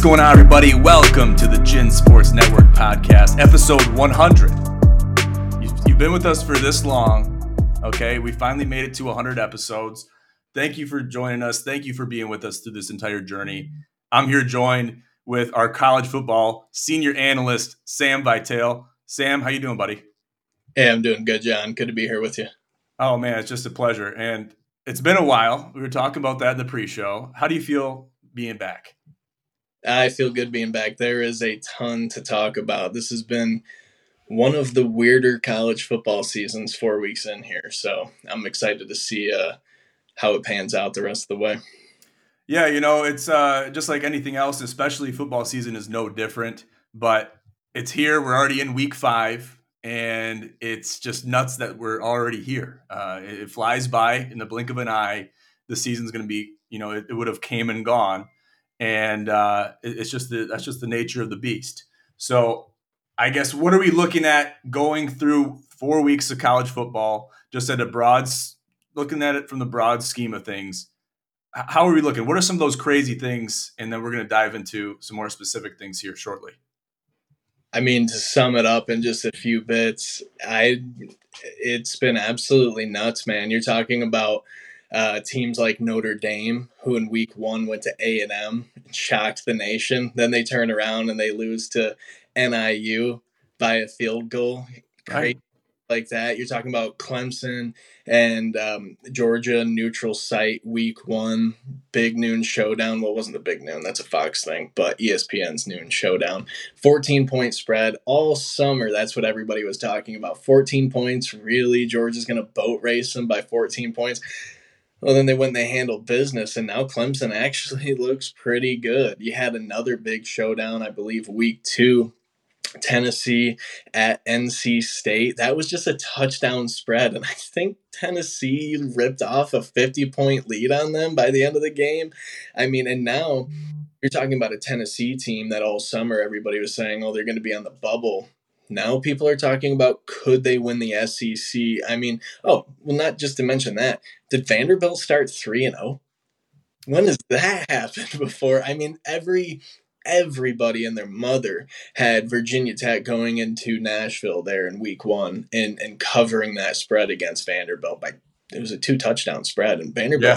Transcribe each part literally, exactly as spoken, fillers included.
going on, everybody? Welcome to the Gin Sports Network podcast, episode one hundred. You've, you've been with us for this long, okay? We finally made it to one hundred episodes. Thank you for joining us. Thank you for being with us through this entire journey. I'm here joined with our college football senior analyst, Sam Vitale. Sam, how you doing, buddy? Hey, I'm doing good, John. Good to be here with you. Oh, man, it's just a pleasure. And it's been a while. We were talking about that in the pre-show. How do you feel being back? I feel good being back. There is a ton to talk about. This has been one of the weirder college football seasons four weeks in here. So I'm excited to see uh, how it pans out the rest of the way. Yeah, you know, it's uh, just like anything else, especially football season is no different. But it's here. We're already in week five, and it's just nuts that we're already here. Uh, it, it flies by in the blink of an eye. The season's going to be, you know, it, it would have came and gone. And uh, it's just the, that's just the nature of the beast. So I guess what are we looking at going through four weeks of college football, just at a broad, looking at it from the broad scheme of things? How are we looking? What are some of those crazy things? And then we're going to dive into some more specific things here shortly. I mean, to sum it up in just a few bits, I it's been absolutely nuts, man. You're talking about Uh, teams like Notre Dame, who in week one went to A and M, shocked the nation. Then they turn around and they lose to N I U by a field goal. Crazy Right. like that. You're talking about Clemson and um, Georgia neutral site week one, big noon showdown. Well, it wasn't the big noon. That's a Fox thing, but E S P N's noon showdown. fourteen point spread all summer. That's what everybody was talking about. fourteen points. Really? Georgia's going to boat race them by fourteen points. Well, then they went and they handled business, and now Clemson actually looks pretty good. You had another big showdown, I believe, week two, Tennessee at N C State. That was just a touchdown spread, and I think Tennessee ripped off a fifty-point lead on them by the end of the game. I mean, and now you're talking about a Tennessee team that all summer everybody was saying, oh, they're going to be on the bubble. Now people are talking about, could they win the S E C? I mean, oh, well, not just to mention that. Did Vanderbilt start three and oh? When has that happened before? I mean, every everybody and their mother had Virginia Tech going into Nashville there in week one and, and covering that spread against Vanderbilt. By it was a two-touchdown spread, and Vanderbilt, Yeah.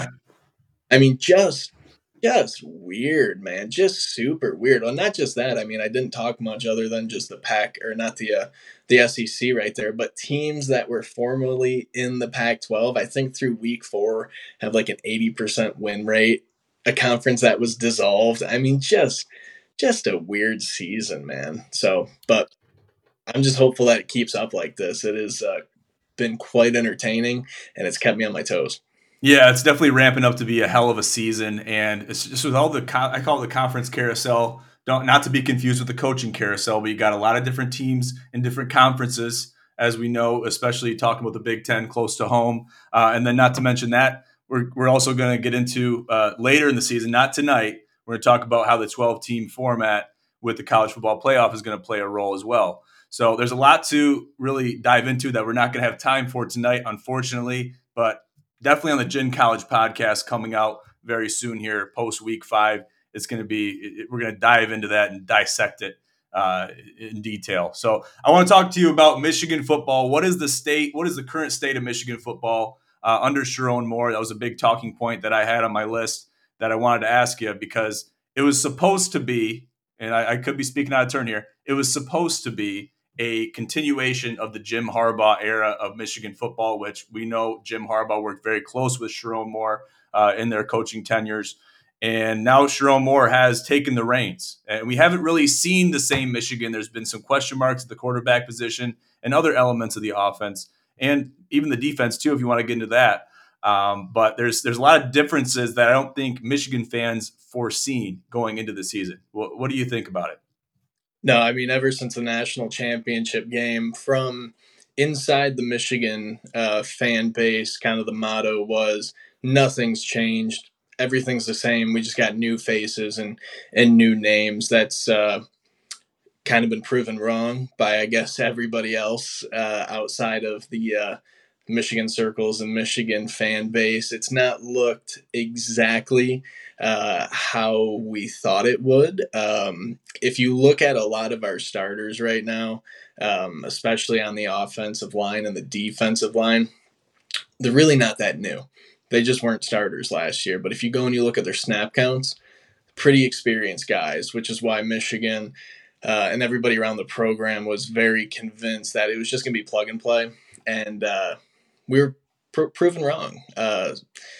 I mean, just Just weird, man. Just super weird. Well, not just that. I mean, I didn't talk much other than just the Pac, or not the uh, the S E C right there, but teams that were formerly in the Pac twelve, I think through week four, have like an eighty percent win rate. A conference that was dissolved. I mean, just just a weird season, man. So, but I'm just hopeful that it keeps up like this. It has uh, been quite entertaining, and it's kept me on my toes. Yeah, it's definitely ramping up to be a hell of a season, and it's just with all the co- I call it the conference carousel. Don't not to be confused with the coaching carousel, but you got a lot of different teams in different conferences, as we know, especially talking about the Big Ten close to home, uh, and then not to mention that we're we're also going to get into uh, later in the season, not tonight. We're going to talk about how the twelve team format with the college football playoff is going to play a role as well. So there's a lot to really dive into that we're not going to have time for tonight, unfortunately, but definitely on the Gin College podcast coming out very soon here, post week five. It's going to be, it, we're going to dive into that and dissect it uh, in detail. So I want to talk to you about Michigan football. What is the state, what is the current state of Michigan football uh, under Sherrone Moore? That was a big talking point that I had on my list that I wanted to ask you, because it was supposed to be, and I, I could be speaking out of turn here, it was supposed to be a continuation of the Jim Harbaugh era of Michigan football, which we know Jim Harbaugh worked very close with Sherrone Moore uh, in their coaching tenures. And now Sherrone Moore has taken the reins. And we haven't really seen the same Michigan. There's been some question marks at the quarterback position and other elements of the offense, and even the defense too, if you want to get into that. Um, but there's there's a lot of differences that I don't think Michigan fans foreseen going into the season. What, what do you think about it? No, I mean, ever since the national championship game, from inside the Michigan uh, fan base, kind of the motto was nothing's changed. Everything's the same. We just got new faces and, and new names. That's uh, kind of been proven wrong by, I guess, everybody else uh, outside of the uh, Michigan circles and Michigan fan base. It's not looked exactly uh, how we thought it would. Um, if you look at a lot of our starters right now, um, especially on the offensive line and the defensive line, they're really not that new. They just weren't starters last year. But if you go and you look at their snap counts, pretty experienced guys, which is why Michigan uh, and everybody around the program was very convinced that it was just going to be plug and play. And uh, we were pr- proven wrong. Uh,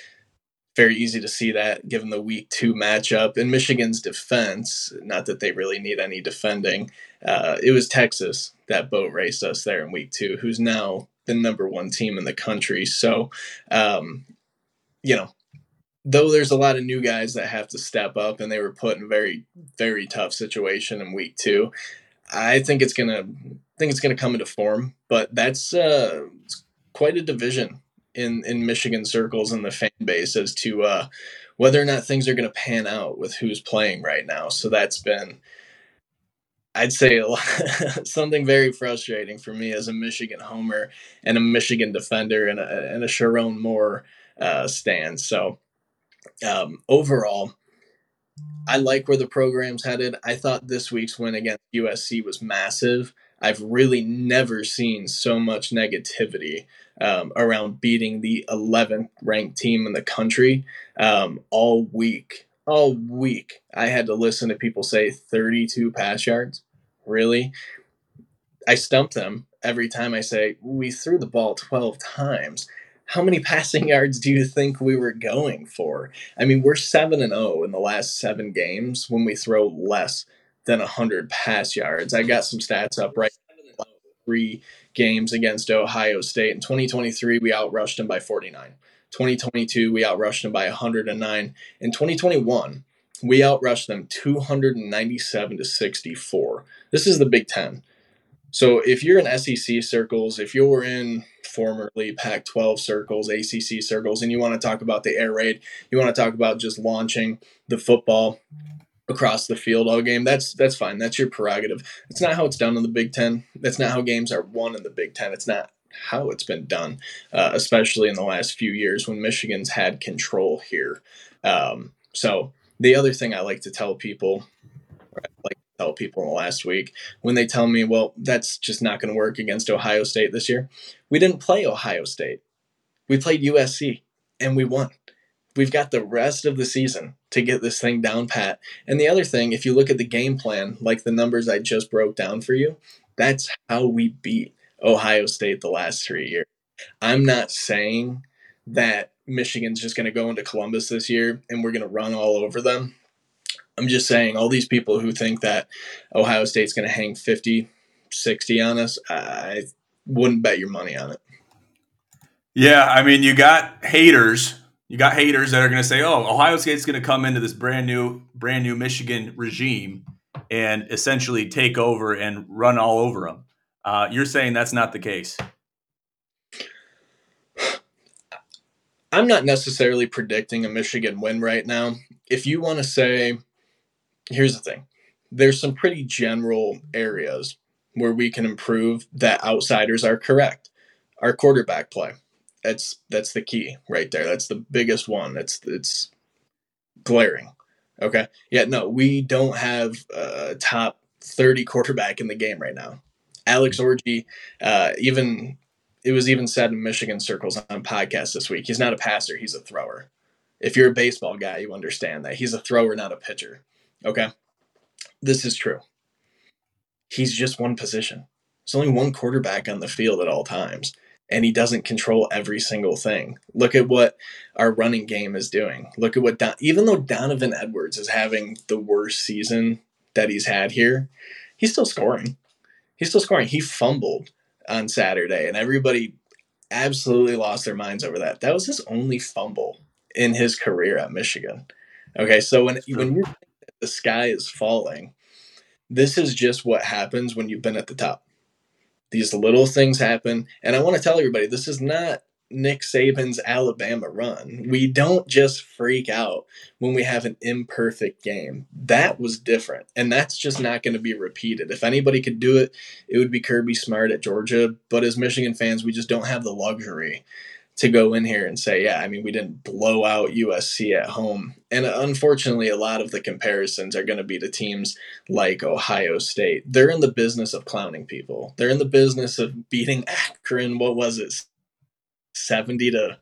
very easy to see that given the week two matchup. In Michigan's defense, not that they really need any defending, uh, it was Texas that boat raced us there in week two, who's now the number one team in the country. So, um, you know, though there's a lot of new guys that have to step up and they were put in a very, very tough situation in week two, I think it's gonna think it's gonna come into form. But that's uh, quite a division in, in Michigan circles and the fan base as to uh, whether or not things are going to pan out with who's playing right now. So that's been, I'd say, a lot, something very frustrating for me as a Michigan homer and a Michigan defender and a, and a Sharon Moore uh, stand. So um, overall, I like where the program's headed. I thought this week's win against U S C was massive. I've really never seen so much negativity um, around beating the eleventh ranked team in the country um, all week. All week, I had to listen to people say thirty-two pass yards. Really? I stump them every time I say, we threw the ball twelve times. How many passing yards do you think we were going for? I mean, we're seven and oh in the last seven games when we throw less than one hundred pass yards. I got some stats up right now. Three games against Ohio State. In twenty twenty-three, we outrushed them by forty-nine. twenty twenty-two, we outrushed them by one hundred nine. In twenty twenty-one, we outrushed them two hundred ninety-seven to sixty-four. This is the Big Ten. So if you're in S E C circles, if you're in formerly Pac twelve circles, A C C circles, and you want to talk about the air raid, you want to talk about just launching the football across the field all game, that's that's fine. That's your prerogative. It's not how it's done in the Big Ten. That's not how games are won in the Big Ten. It's not how it's been done, uh, especially in the last few years when Michigan's had control here. Um, so the other thing I like to tell people, or I like to tell people in the last week, when they tell me, well, that's just not going to work against Ohio State this year. We didn't play Ohio State. We played U S C, and we won. We've got the rest of the season to get this thing down pat. And the other thing, if you look at the game plan, like the numbers I just broke down for you, that's how we beat Ohio State the last three years. I'm not saying that Michigan's just going to go into Columbus this year and we're going to run all over them. I'm just saying all these people who think that Ohio State's going to hang fifty, sixty on us, I wouldn't bet your money on it. Yeah, I mean, you got haters. You got haters that are going to say, "Oh, Ohio State's going to come into this brand new, brand new Michigan regime and essentially take over and run all over them." Uh, you're saying that's not the case. I'm not necessarily predicting a Michigan win right now. If you want to say, here's the thing, there's some pretty general areas where we can improve that outsiders are correct. Our quarterback play. That's that's the key right there. That's the biggest one. That's it's glaring. Okay. Yeah, no, we don't have a top thirty quarterback in the game right now. Alex Orji, uh, even it was even said in Michigan circles on podcasts this week, he's not a passer, he's a thrower. If you're a baseball guy, you understand that. He's a thrower, not a pitcher. Okay? This is true. He's just one position. There's only one quarterback on the field at all times, and he doesn't control every single thing. Look at what our running game is doing. Look at what Don, even though Donovan Edwards is having the worst season that he's had here, he's still scoring. He's still scoring. He fumbled on Saturday, and everybody absolutely lost their minds over that. That was his only fumble in his career at Michigan. Okay, so when when you think that the sky is falling, this is just what happens when you've been at the top. These little things happen, and I want to tell everybody, this is not Nick Saban's Alabama run. We don't just freak out when we have an imperfect game. That was different, and that's just not going to be repeated. If anybody could do it, it would be Kirby Smart at Georgia, but as Michigan fans, we just don't have the luxury to go in here and say, yeah, I mean, we didn't blow out U S C at home. And unfortunately, a lot of the comparisons are going to be to teams like Ohio State. They're in the business of clowning people. They're in the business of beating Akron. What was it? seventy to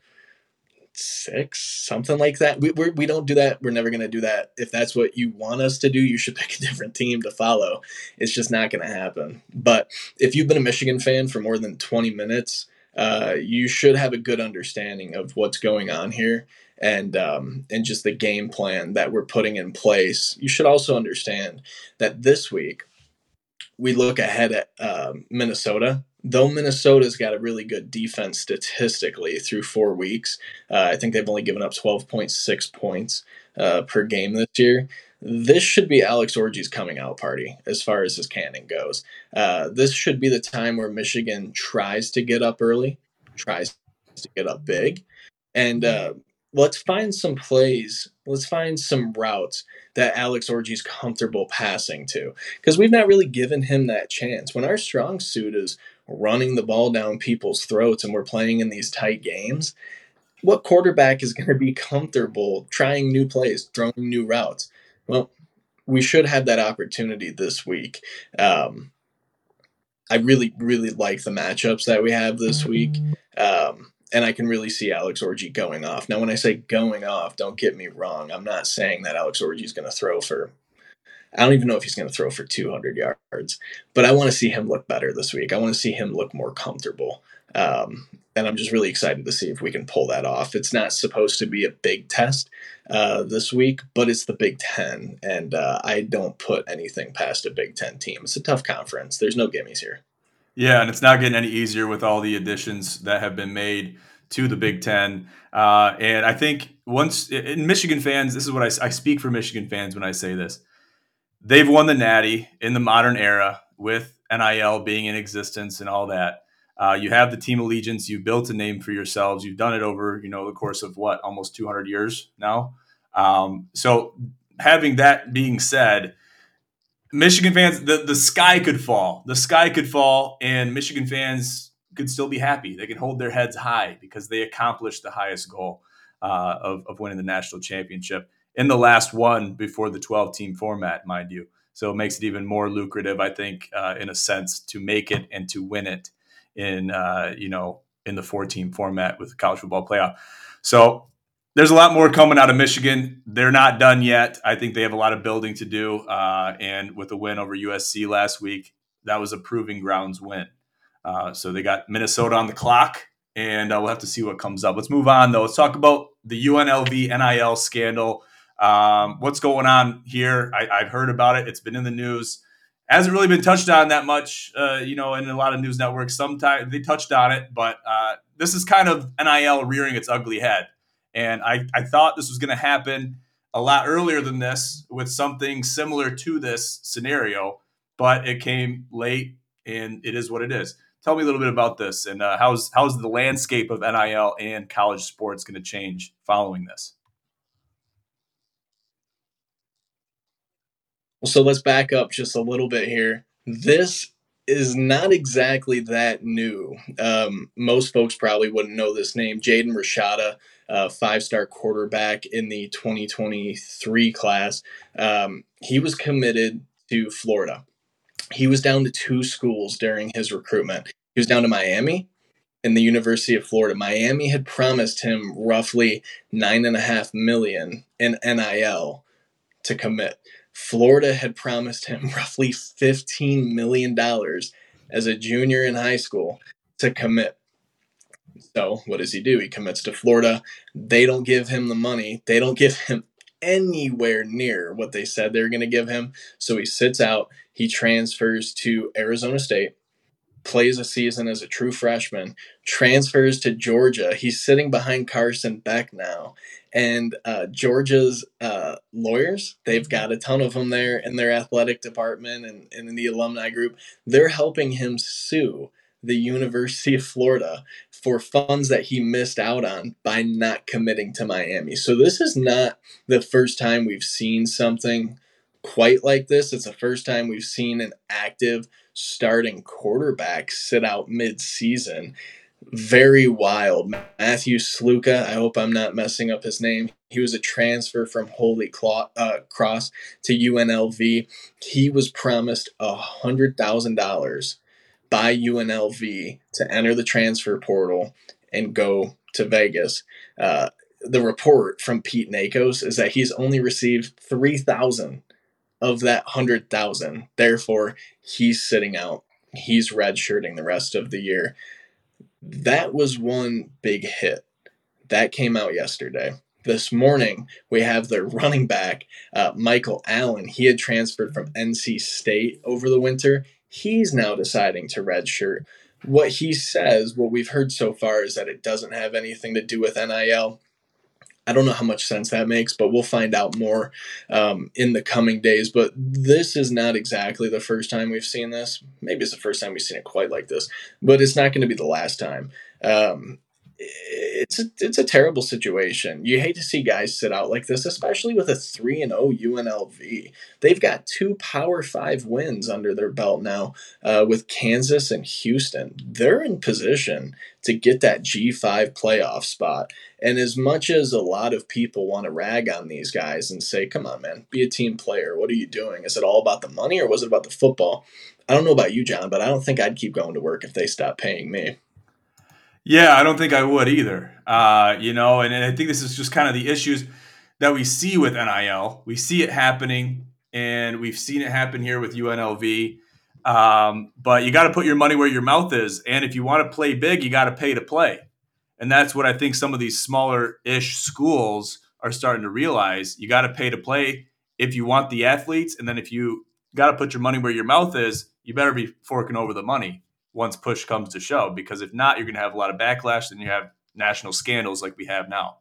six, something like that. We we're, we don't do that. We're never going to do that. If that's what you want us to do, you should pick a different team to follow. It's just not going to happen. But if you've been a Michigan fan for more than twenty minutes, uh, you should have a good understanding of what's going on here and um, and just the game plan that we're putting in place. You should also understand that this week we look ahead at um, Minnesota. Though Minnesota's got a really good defense statistically through four weeks, uh, I think they've only given up twelve point six points uh, per game this year. This should be Alex Orji's coming out party as far as his cannon goes. Uh, this should be the time where Michigan tries to get up early, tries to get up big, and uh, let's find some plays. Let's find some routes that Alex Orji's comfortable passing to, because we've not really given him that chance. When our strong suit is running the ball down people's throats and we're playing in these tight games, what quarterback is going to be comfortable trying new plays, throwing new routes? Well, we should have that opportunity this week. Um, I really, really like the matchups that we have this week. Um, and I can really see Alex Orji going off. Now, when I say going off, don't get me wrong. I'm not saying that Alex Orji is going to throw for, I don't even know if he's going to throw for two hundred yards, but I want to see him look better this week. I want to see him look more comfortable. Um, and I'm just really excited to see if we can pull that off. It's not supposed to be a big test uh, this week, but it's the Big Ten. And uh, I don't put anything past a Big Ten team. It's a tough conference. There's no gimmies here. Yeah, and it's not getting any easier with all the additions that have been made to the Big Ten. Uh, and I think once in Michigan fans, this is what I, I speak for Michigan fans when I say this. They've won the Natty in the modern era with N I L being in existence and all that. Uh, you have the team allegiance. You've built a name for yourselves. You've done it over, you know, the course of what, almost two hundred years now. Um, so having that being said, Michigan fans, the, the sky could fall. The sky could fall, and Michigan fans could still be happy. They can hold their heads high because they accomplished the highest goal uh, of, of winning the national championship in the last one before the twelve-team format, mind you. So it makes it even more lucrative, I think, uh, in a sense, to make it and to win it in, uh, you know, in the four-team format with the college football playoff. So there's a lot more coming out of Michigan. They're not done yet. I think they have a lot of building to do. Uh, and with the win over U S C last week, that was a proving grounds win. Uh, so they got Minnesota on the clock, and uh, we'll have to see what comes up. Let's move on, though. Let's talk about the U N L V N I L scandal. Um, what's going on here? I, I've heard about it. It's been in the news. Hasn't really been touched on that much, uh, you know, in a lot of news networks. Sometimes they touched on it, but uh, this is kind of N I L rearing its ugly head. And I, I thought this was going to happen a lot earlier than this with something similar to this scenario, but it came late, and it is what it is. Tell me a little bit about this, and uh, how's how's the landscape of N I L and college sports going to change following this? So let's back up just a little bit here. This is not exactly that new. Um, most folks probably wouldn't know this name. Jaden Rashada, uh, five-star quarterback in the twenty twenty-three class. Um, he was committed to Florida. He was down to two schools during his recruitment. He was down to Miami and the University of Florida. Miami had promised him roughly nine and a half million in N I L to commit. Florida had promised him roughly fifteen million dollars as a junior in high school to commit. So what does he do? He commits to Florida. They don't give him the money. They don't give him anywhere near what they said they were going to give him. So he sits out. He transfers to Arizona State, plays a season as a true freshman, transfers to Georgia. He's sitting behind Carson Beck now. And uh, Georgia's uh, lawyers, they've got a ton of them there in their athletic department and, and in the alumni group. They're helping him sue the University of Florida for funds that he missed out on by not committing to Miami. So this is not the first time we've seen something quite like this. It's the first time we've seen an active starting quarterback sit out mid-season. Very wild. Matthew Sluka, I hope I'm not messing up his name. He was a transfer from Holy Clo- uh, Cross to U N L V. He was promised one hundred thousand dollars by U N L V to enter the transfer portal and go to Vegas. Uh, the report from Pete Nakos is that he's only received three thousand of that one hundred thousand. Therefore, he's sitting out. He's redshirting the rest of the year. That was one big hit. That came out yesterday. This morning, we have their running back, uh, Michael Allen. He had transferred from N C State over the winter. He's now deciding to redshirt. What he says, what we've heard so far, is that it doesn't have anything to do with N I L. I don't know how much sense that makes, but we'll find out more um, in the coming days. But this is not exactly the first time we've seen this. Maybe it's the first time we've seen it quite like this, but it's not going to be the last time. Um, it's a, it's a terrible situation. You hate to see guys sit out like this, especially with a three and oh U N L V. They've got two Power Five wins under their belt now uh, with Kansas and Houston. They're in position to get that G five playoff spot. And as much as a lot of people want to rag on these guys and say, come on, man, be a team player. What are you doing? Is it all about the money or was it about the football? I don't know about you, John, but I don't think I'd keep going to work if they stopped paying me. Yeah, I don't think I would either. Uh, you know, and, and I think this is just kind of the issues that we see with N I L. We see it happening, and we've seen it happen here with U N L V. Um, but you got to put your money where your mouth is. And if you want to play big, you got to pay to play. And that's what I think some of these smaller ish schools are starting to realize. You got to pay to play if you want the athletes. And then if you got to put your money where your mouth is, you better be forking over the money once push comes to shove. Because if not, you're going to have a lot of backlash and you have national scandals like we have now.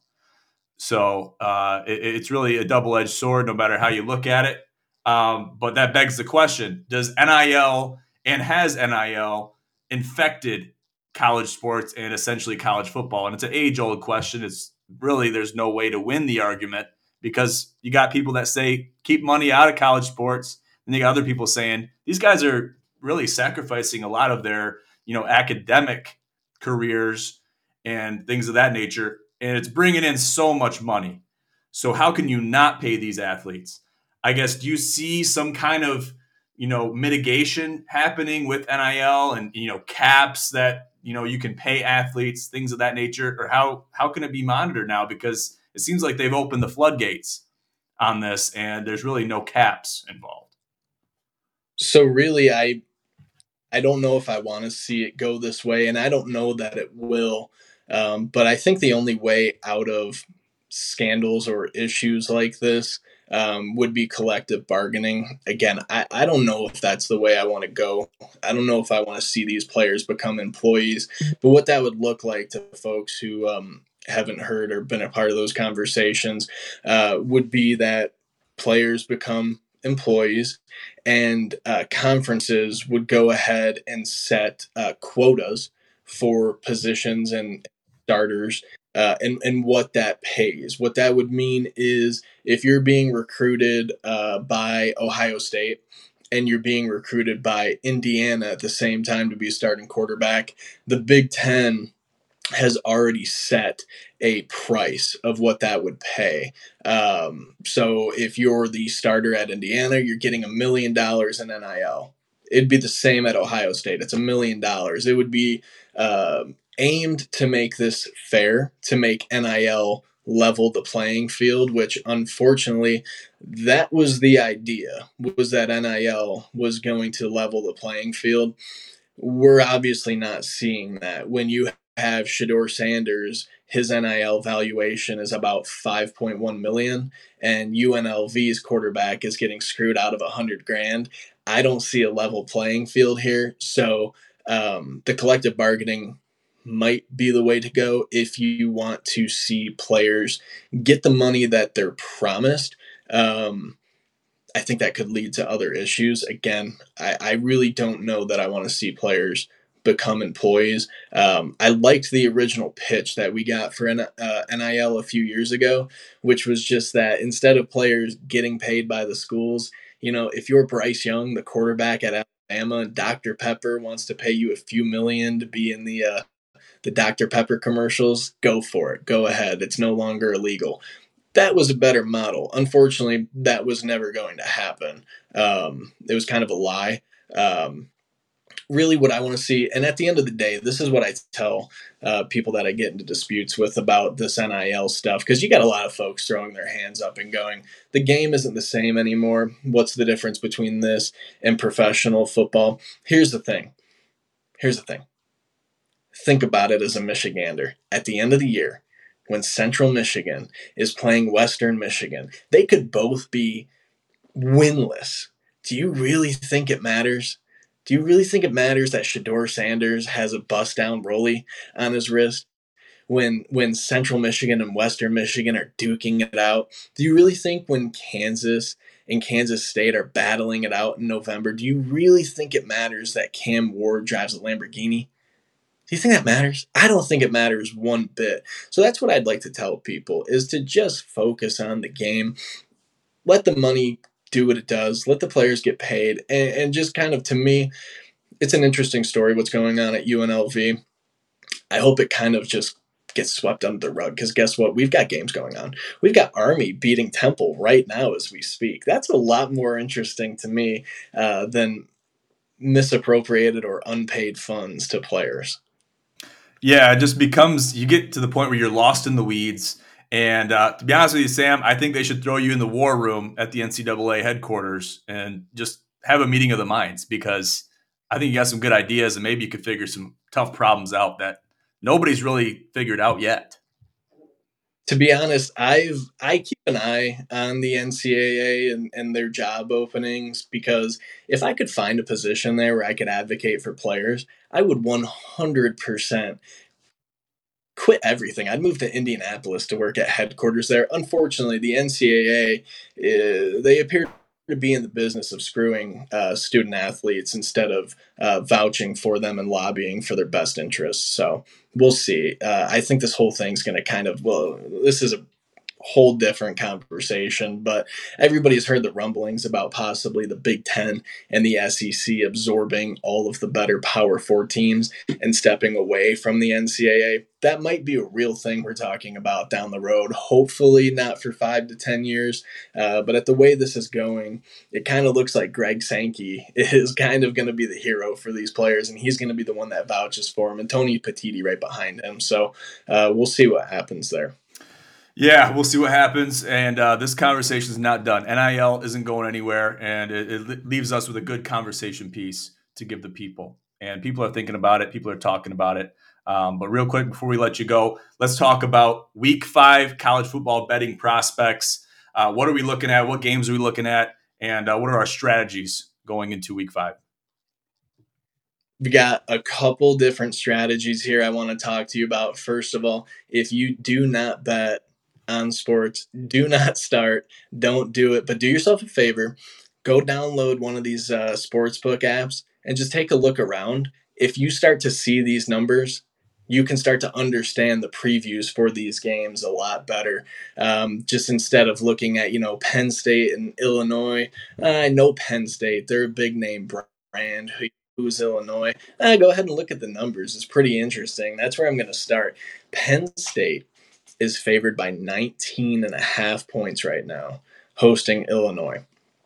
So uh, it, it's really a double edged sword, no matter how you look at it. Um, but that begs the question: does N I L and has N I L infected college sports and essentially college football? And it's an age old question. It's really, there's no way to win the argument because you got people that say keep money out of college sports, and you got other people saying these guys are really sacrificing a lot of their, you know, academic careers and things of that nature, and it's bringing in so much money. So how can you not pay these athletes? I guess, do you see some kind of, you know, mitigation happening with N I L and, you know, caps that, you know, you can pay athletes, things of that nature? Or how how can it be monitored now? Because it seems like they've opened the floodgates on this and there's really no caps involved. So really, I I don't know if I want to see it go this way, and I don't know that it will. Um, but I think the only way out of scandals or issues like this um, would be collective bargaining. Again, I, I don't know if that's the way I want to go. I don't know if I want to see these players become employees, but what that would look like to folks who um, haven't heard or been a part of those conversations uh, would be that players become employees and uh, conferences would go ahead and set uh, quotas for positions and starters uh, and, and what that pays. What that would mean is if you're being recruited uh, by Ohio State and you're being recruited by Indiana at the same time to be a starting quarterback, the Big Ten has already set a price of what that would pay. Um, so if you're the starter at Indiana, you're getting a million dollars in N I L. It'd be the same at Ohio State. It's a million dollars. It would be uh, aimed to make this fair, to make N I L level the playing field, which unfortunately that was the idea, was that N I L was going to level the playing field. We're obviously not seeing that. When you have Shedeur Sanders, his N I L valuation is about five point one million, and U N L V's quarterback is getting screwed out of a hundred grand. I don't see a level playing field here. So um, the collective bargaining might be the way to go if you want to see players get the money that they're promised. Um, I think that could lead to other issues. Again, I, I really don't know that I want to see players become employees. Um, I liked the original pitch that we got for N- uh, N I L a few years ago, which was just that instead of players getting paid by the schools, you know, if you're Bryce Young, the quarterback at Alabama, Doctor Pepper wants to pay you a few million to be in the uh, The Doctor Pepper commercials, go for it. Go ahead. It's no longer illegal. That was a better model. Unfortunately, that was never going to happen. Um, it was kind of a lie. Um, really what I want to see, and at the end of the day, this is what I tell uh, people that I get into disputes with about this N I L stuff, because you got a lot of folks throwing their hands up and going, the game isn't the same anymore. What's the difference between this and professional football? Here's the thing. Here's the thing. Think about it as a Michigander. At the end of the year, when Central Michigan is playing Western Michigan, they could both be winless. Do you really think it matters? Do you really think it matters that Shedeur Sanders has a bust down rollie on his wrist when when Central Michigan and Western Michigan are duking it out? Do you really think when Kansas and Kansas State are battling it out in November, do you really think it matters that Cam Ward drives a Lamborghini? Do you think that matters? I don't think it matters one bit. So that's what I'd like to tell people, is to just focus on the game. Let the money do what it does. Let the players get paid. And, and just kind of, to me, it's an interesting story what's going on at U N L V. I hope it kind of just gets swept under the rug, because guess what? We've got games going on. We've got Army beating Temple right now as we speak. That's a lot more interesting to me uh, than misappropriated or unpaid funds to players. Yeah, it just becomes, you get to the point where you're lost in the weeds. And uh, to be honest with you, Sam, I think they should throw you in the war room at the N C double A headquarters and just have a meeting of the minds, because I think you got some good ideas and maybe you could figure some tough problems out that nobody's really figured out yet. To be honest, I've I keep an eye on the N C double A and, and their job openings, because if I could find a position there where I could advocate for players, I would one hundred percent quit everything. I'd move to Indianapolis to work at headquarters there. Unfortunately, the N C double A, uh, they appear to be in the business of screwing uh, student athletes instead of uh, vouching for them and lobbying for their best interests. So we'll see. Uh, I think this whole thing's going to kind of, well, this is a whole different conversation, but everybody's heard the rumblings about possibly the Big Ten and the S E C absorbing all of the better Power Four teams and stepping away from the N C double A. That might be a real thing we're talking about down the road. Hopefully not for five to ten years, uh, but at the way this is going, it kind of looks like Greg Sankey is kind of going to be the hero for these players, and he's going to be the one that vouches for them, and Tony Petitti right behind him. So uh, we'll see what happens there. Yeah, we'll see what happens. And uh, this conversation is not done. N I L isn't going anywhere, and it, it leaves us with a good conversation piece to give the people. And people are thinking about it. People are talking about it. Um, but real quick, before we let you go, let's talk about week five college football betting prospects. Uh, what are we looking at? What games are we looking at? And uh, what are our strategies going into week five? We got a couple different strategies here I want to talk to you about. First of all, if you do not bet on sports, do not start. Don't do it. But do yourself a favor. Go download one of these uh, sportsbook apps and just take a look around. If you start to see these numbers, you can start to understand the previews for these games a lot better. Um, just instead of looking at, you know, Penn State and Illinois. I know Penn State. They're a big name brand. Who's Illinois? Uh, go ahead and look at the numbers. It's pretty interesting. That's where I'm going to start. Penn State is favored by nineteen and a half points right now, hosting Illinois.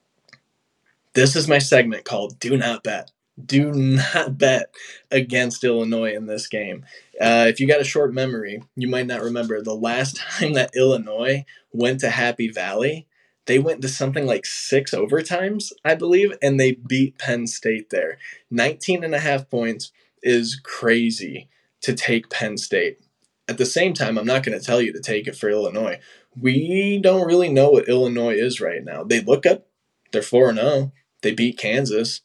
This is my segment called Do Not Bet. Do not bet against Illinois in this game. Uh, if you got a short memory, you might not remember the last time that Illinois went to Happy Valley. They went to something like six overtimes, I believe, and they beat Penn State there. nineteen and a half points is crazy to take Penn State. At the same time, I'm not going to tell you to take it for Illinois. We don't really know what Illinois is right now. They look up. They're four and oh. They beat Kansas.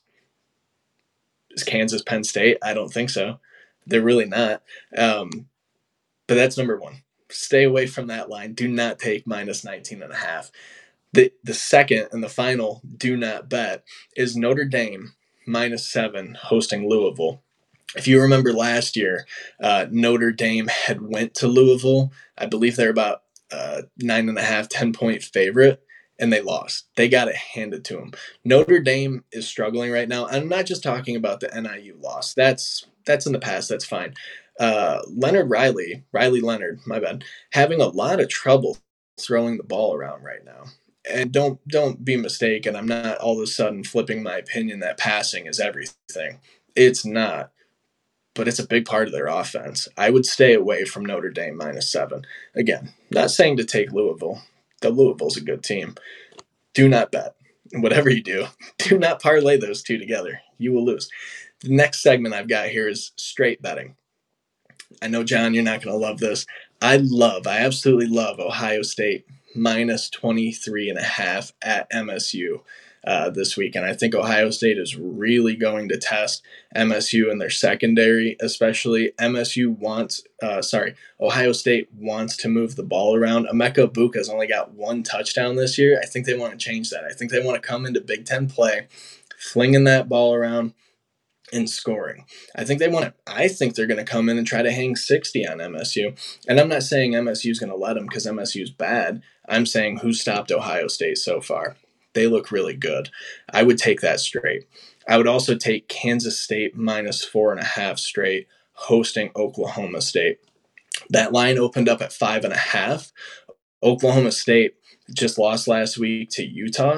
Is Kansas Penn State? I don't think so. They're really not. Um, but that's number one. Stay away from that line. Do not take minus nineteen and a half. The, the second and the final do not bet is Notre Dame minus seven hosting Louisville. If you remember last year, uh, Notre Dame had went to Louisville. I believe they're about uh, nine and a half, ten point favorite, and they lost. They got it handed to them. Notre Dame is struggling right now. I'm not just talking about the N I U loss. That's that's in the past. That's fine. uh, Leonard Riley, Riley Leonard, my bad, having a lot of trouble throwing the ball around right now. And don't don't be mistaken. I'm not all of a sudden flipping my opinion that passing is everything. It's not, but it's a big part of their offense. I would stay away from Notre Dame minus seven. Again, not saying to take Louisville. The Louisville's a good team. Do not bet. Whatever you do, do not parlay those two together. You will lose. The next segment I've got here is straight betting. I know, John, you're not going to love this. I love, I absolutely love Ohio State minus twenty-three and a half at M S U uh, this week. And I think Ohio State is really going to test M S U in their secondary, especially M S U wants, uh, sorry, Ohio State wants to move the ball around. Emeka Egbuka's only got one touchdown this year. I think they want to change that. I think they want to come into Big Ten play, flinging that ball around, in scoring. I think they want to, I think they're going to come in and try to hang sixty on M S U. And I'm not saying M S U is going to let them because M S U is bad. I'm saying who stopped Ohio State so far. They look really good. I would take that straight. I would also take Kansas State minus four and a half straight hosting Oklahoma State. That line opened up at five and a half. Oklahoma State just lost last week to Utah.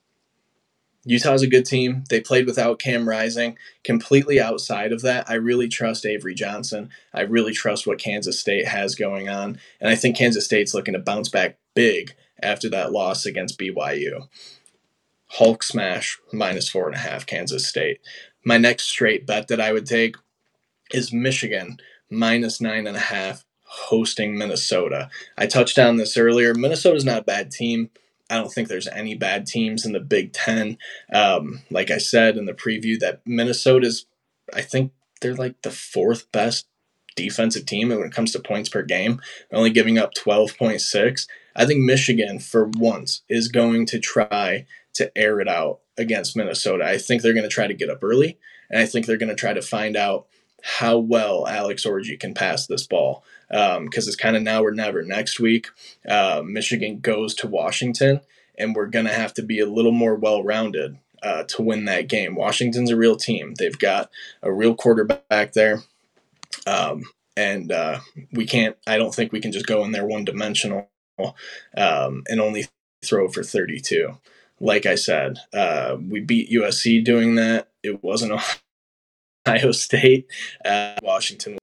Utah's a good team. They played without Cam Rising. Completely outside of that, I really trust Avery Johnson. I really trust what Kansas State has going on. And I think Kansas State's looking to bounce back big after that loss against B Y U. Hulk smash, minus four and a half, Kansas State. My next straight bet that I would take is Michigan, minus nine and a half, hosting Minnesota. I touched on this earlier. Minnesota's not a bad team. I don't think there's any bad teams in the Big Ten. Um, like I said in the preview, that Minnesota's, I think they're like the fourth best defensive team when it comes to points per game, only giving up twelve point six. I think Michigan, for once, is going to try to air it out against Minnesota. I think they're going to try to get up early, and I think they're going to try to find out how well Alex Orji can pass this ball. Because um, it's kind of now or never. Next week, uh, Michigan goes to Washington, and we're going to have to be a little more well-rounded uh, to win that game. Washington's a real team. They've got a real quarterback there, um, and uh, we can't. I don't think we can just go in there one-dimensional um, and only throw for thirty-two. Like I said, uh, we beat U S C doing that. It wasn't Ohio State. Uh, Washington.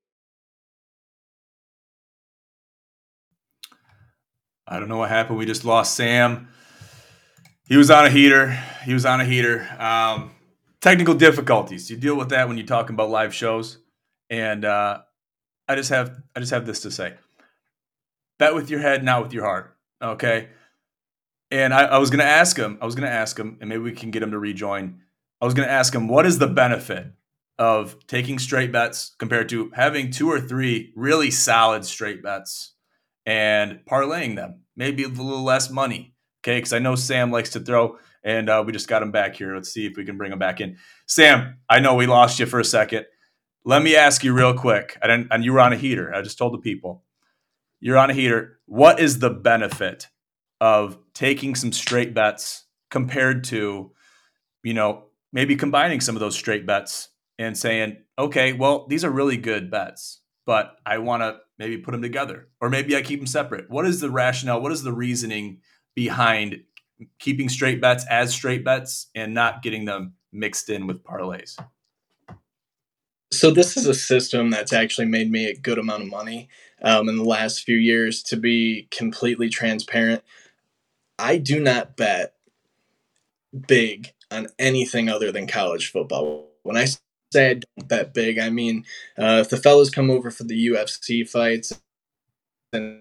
I don't know what happened. We just lost Sam. He was on a heater. He was on a heater. Um, technical difficulties. You deal with that when you're talking about live shows. And uh, I just have I just have this to say. Bet with your head, not with your heart. Okay? And I, I was going to ask him. I was going to ask him, and maybe we can get him to rejoin. I was going to ask him, what is the benefit of taking straight bets compared to having two or three really solid straight bets and parlaying them, maybe a little less money, okay? Because I know Sam likes to throw, and uh, we just got him back here. Let's see if we can bring him back in. Sam, I know we lost you for a second. Let me ask you real quick, I didn't, and you were on a heater. I just told the people. You're on a heater. What is the benefit of taking some straight bets compared to, you know, maybe combining some of those straight bets and saying, okay, well, these are really good bets, but I want to maybe put them together, or maybe I keep them separate. What is the rationale? What is the reasoning behind keeping straight bets as straight bets and not getting them mixed in with parlays? So this is a system that's actually made me a good amount of money um, in the last few years. To be completely transparent, I do not bet big on anything other than college football. When I say I don't bet big, I mean uh, if the fellas come over for the U F C fights, then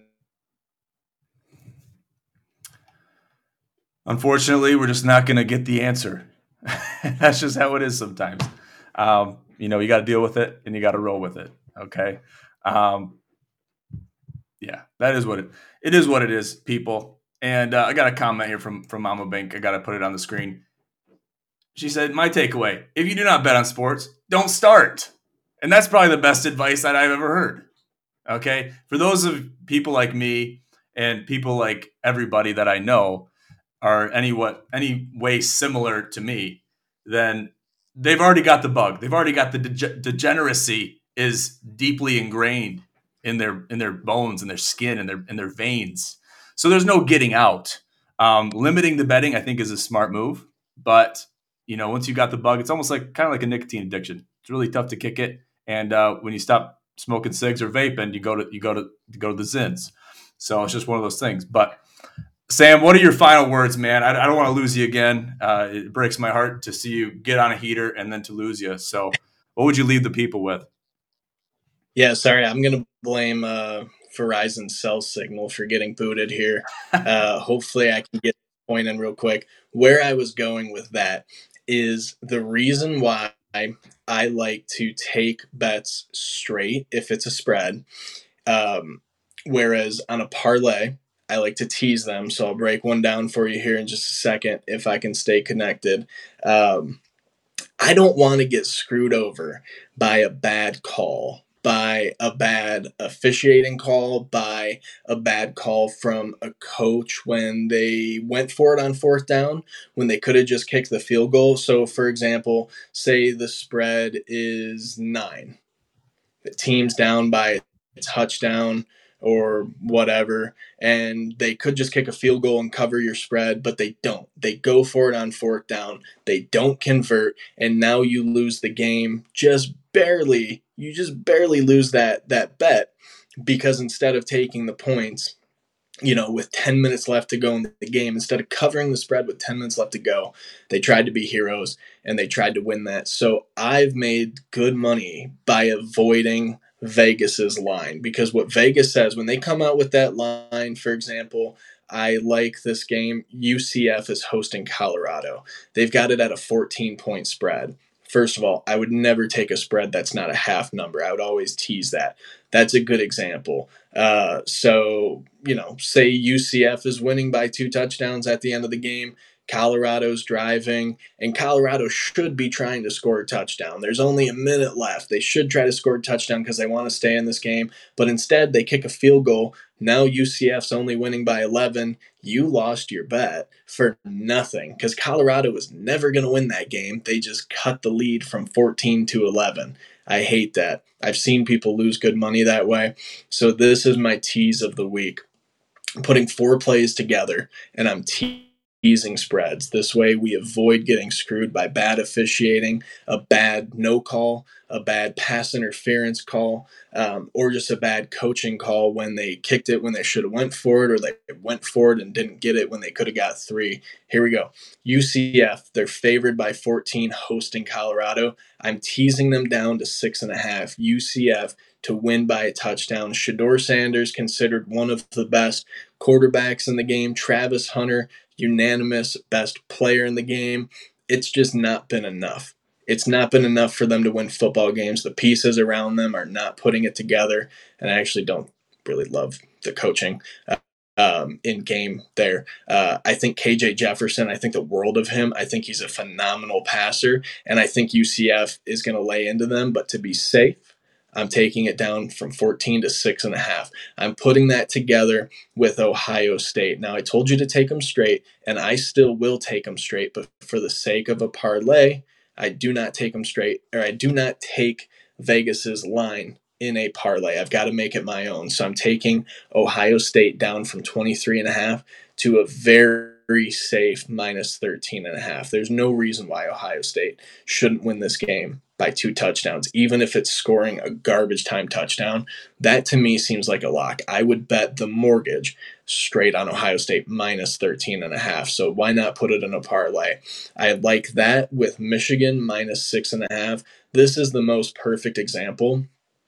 unfortunately, we're just not going to get the answer. That's just how it is sometimes. Um, you know, you got to deal with it and you got to roll with it. Okay. Um, yeah, that is what it, it is what it is, people. And uh, I got a comment here from, from Mama Bank. I got to put it on the screen. She said, my takeaway, if you do not bet on sports, don't start. And that's probably the best advice that I've ever heard. Okay. For those of people like me and people like everybody that I know are any what any way similar to me, then they've already got the bug. They've already got the dege- degeneracy is deeply ingrained in their in their bones and their skin and their in their veins. So there's no getting out. Um, limiting the betting, I think, is a smart move. But you know, once you got the bug, it's almost like kind of like a nicotine addiction. It's really tough to kick it. And uh, when you stop smoking cigs or vaping, you go to you go to you go to the Zins. So it's just one of those things. But Sam, what are your final words, man? I, I don't want to lose you again. Uh, it breaks my heart to see you get on a heater and then to lose you. So, what would you leave the people with? Yeah, sorry, I'm gonna blame uh, Verizon cell signal for getting booted here. Uh, hopefully, I can get the point in real quick. Where I was going with that is the reason why I like to take bets straight if it's a spread, um, whereas on a parlay, I like to tease them. So I'll break one down for you here in just a second if I can stay connected. Um, I don't want to get screwed over by a bad call, by a bad officiating call, by a bad call from a coach when they went for it on fourth down, when they could have just kicked the field goal. So, for example, say the spread is nine, the team's down by a touchdown or whatever, and they could just kick a field goal and cover your spread, but they don't. They go for it on fourth down. They don't convert, and now you lose the game just barely. You just barely lose that that bet because instead of taking the points, you know, with ten minutes left to go in the game, instead of covering the spread with ten minutes left to go, they tried to be heroes and they tried to win that. So I've made good money by avoiding Vegas's line, because what Vegas says when they come out with that line, for example, I like this game. U C F is hosting Colorado. They've got it at a fourteen point spread. First of all, I would never take a spread that's not a half number. I would always tease that. That's a good example. Uh, so, you know, say U C F is winning by two touchdowns at the end of the game. Colorado's driving, and Colorado should be trying to score a touchdown. There's only a minute left. They should try to score a touchdown because they want to stay in this game, but instead they kick a field goal. Now U C F's only winning by eleven. You lost your bet for nothing because Colorado was never going to win that game. They just cut the lead from fourteen to eleven. I hate that. I've seen people lose good money that way. So this is my tease of the week. I'm putting four plays together, and I'm teasing spreads. This way we avoid getting screwed by bad officiating, a bad no call, a bad pass interference call, um, or just a bad coaching call when they kicked it when they should have went for it, or they went for it and didn't get it when they could have got three. Here we go. U C F, they're favored by fourteen hosting Colorado. I'm teasing them down to six and a half. U C F to win by a touchdown. Shedeur Sanders, considered one of the best quarterbacks in the game. Travis Hunter, unanimous best player in the game. It's just not been enough. It's not been enough for them to win football games. The pieces around them are not putting it together, and I actually don't really love the coaching uh, um, in game there. Uh, I think K J Jefferson, I think the world of him. I think he's a phenomenal passer, and I think U C F is going to lay into them, but to be safe, I'm taking it down from fourteen to six and a half. I'm putting that together with Ohio State. Now, I told you to take them straight, and I still will take them straight, but for the sake of a parlay, I do not take them straight, or I do not take Vegas's line in a parlay. I've got to make it my own. So I'm taking Ohio State down from twenty-three and a half to a very safe minus thirteen and a half. There's no reason why Ohio State shouldn't win this game by two touchdowns, even if it's scoring a garbage time touchdown. That to me seems like a lock. I would bet the mortgage straight on Ohio State minus thirteen and a half. So why not put it in a parlay? I like that with Michigan minus six and a half. This is the most perfect example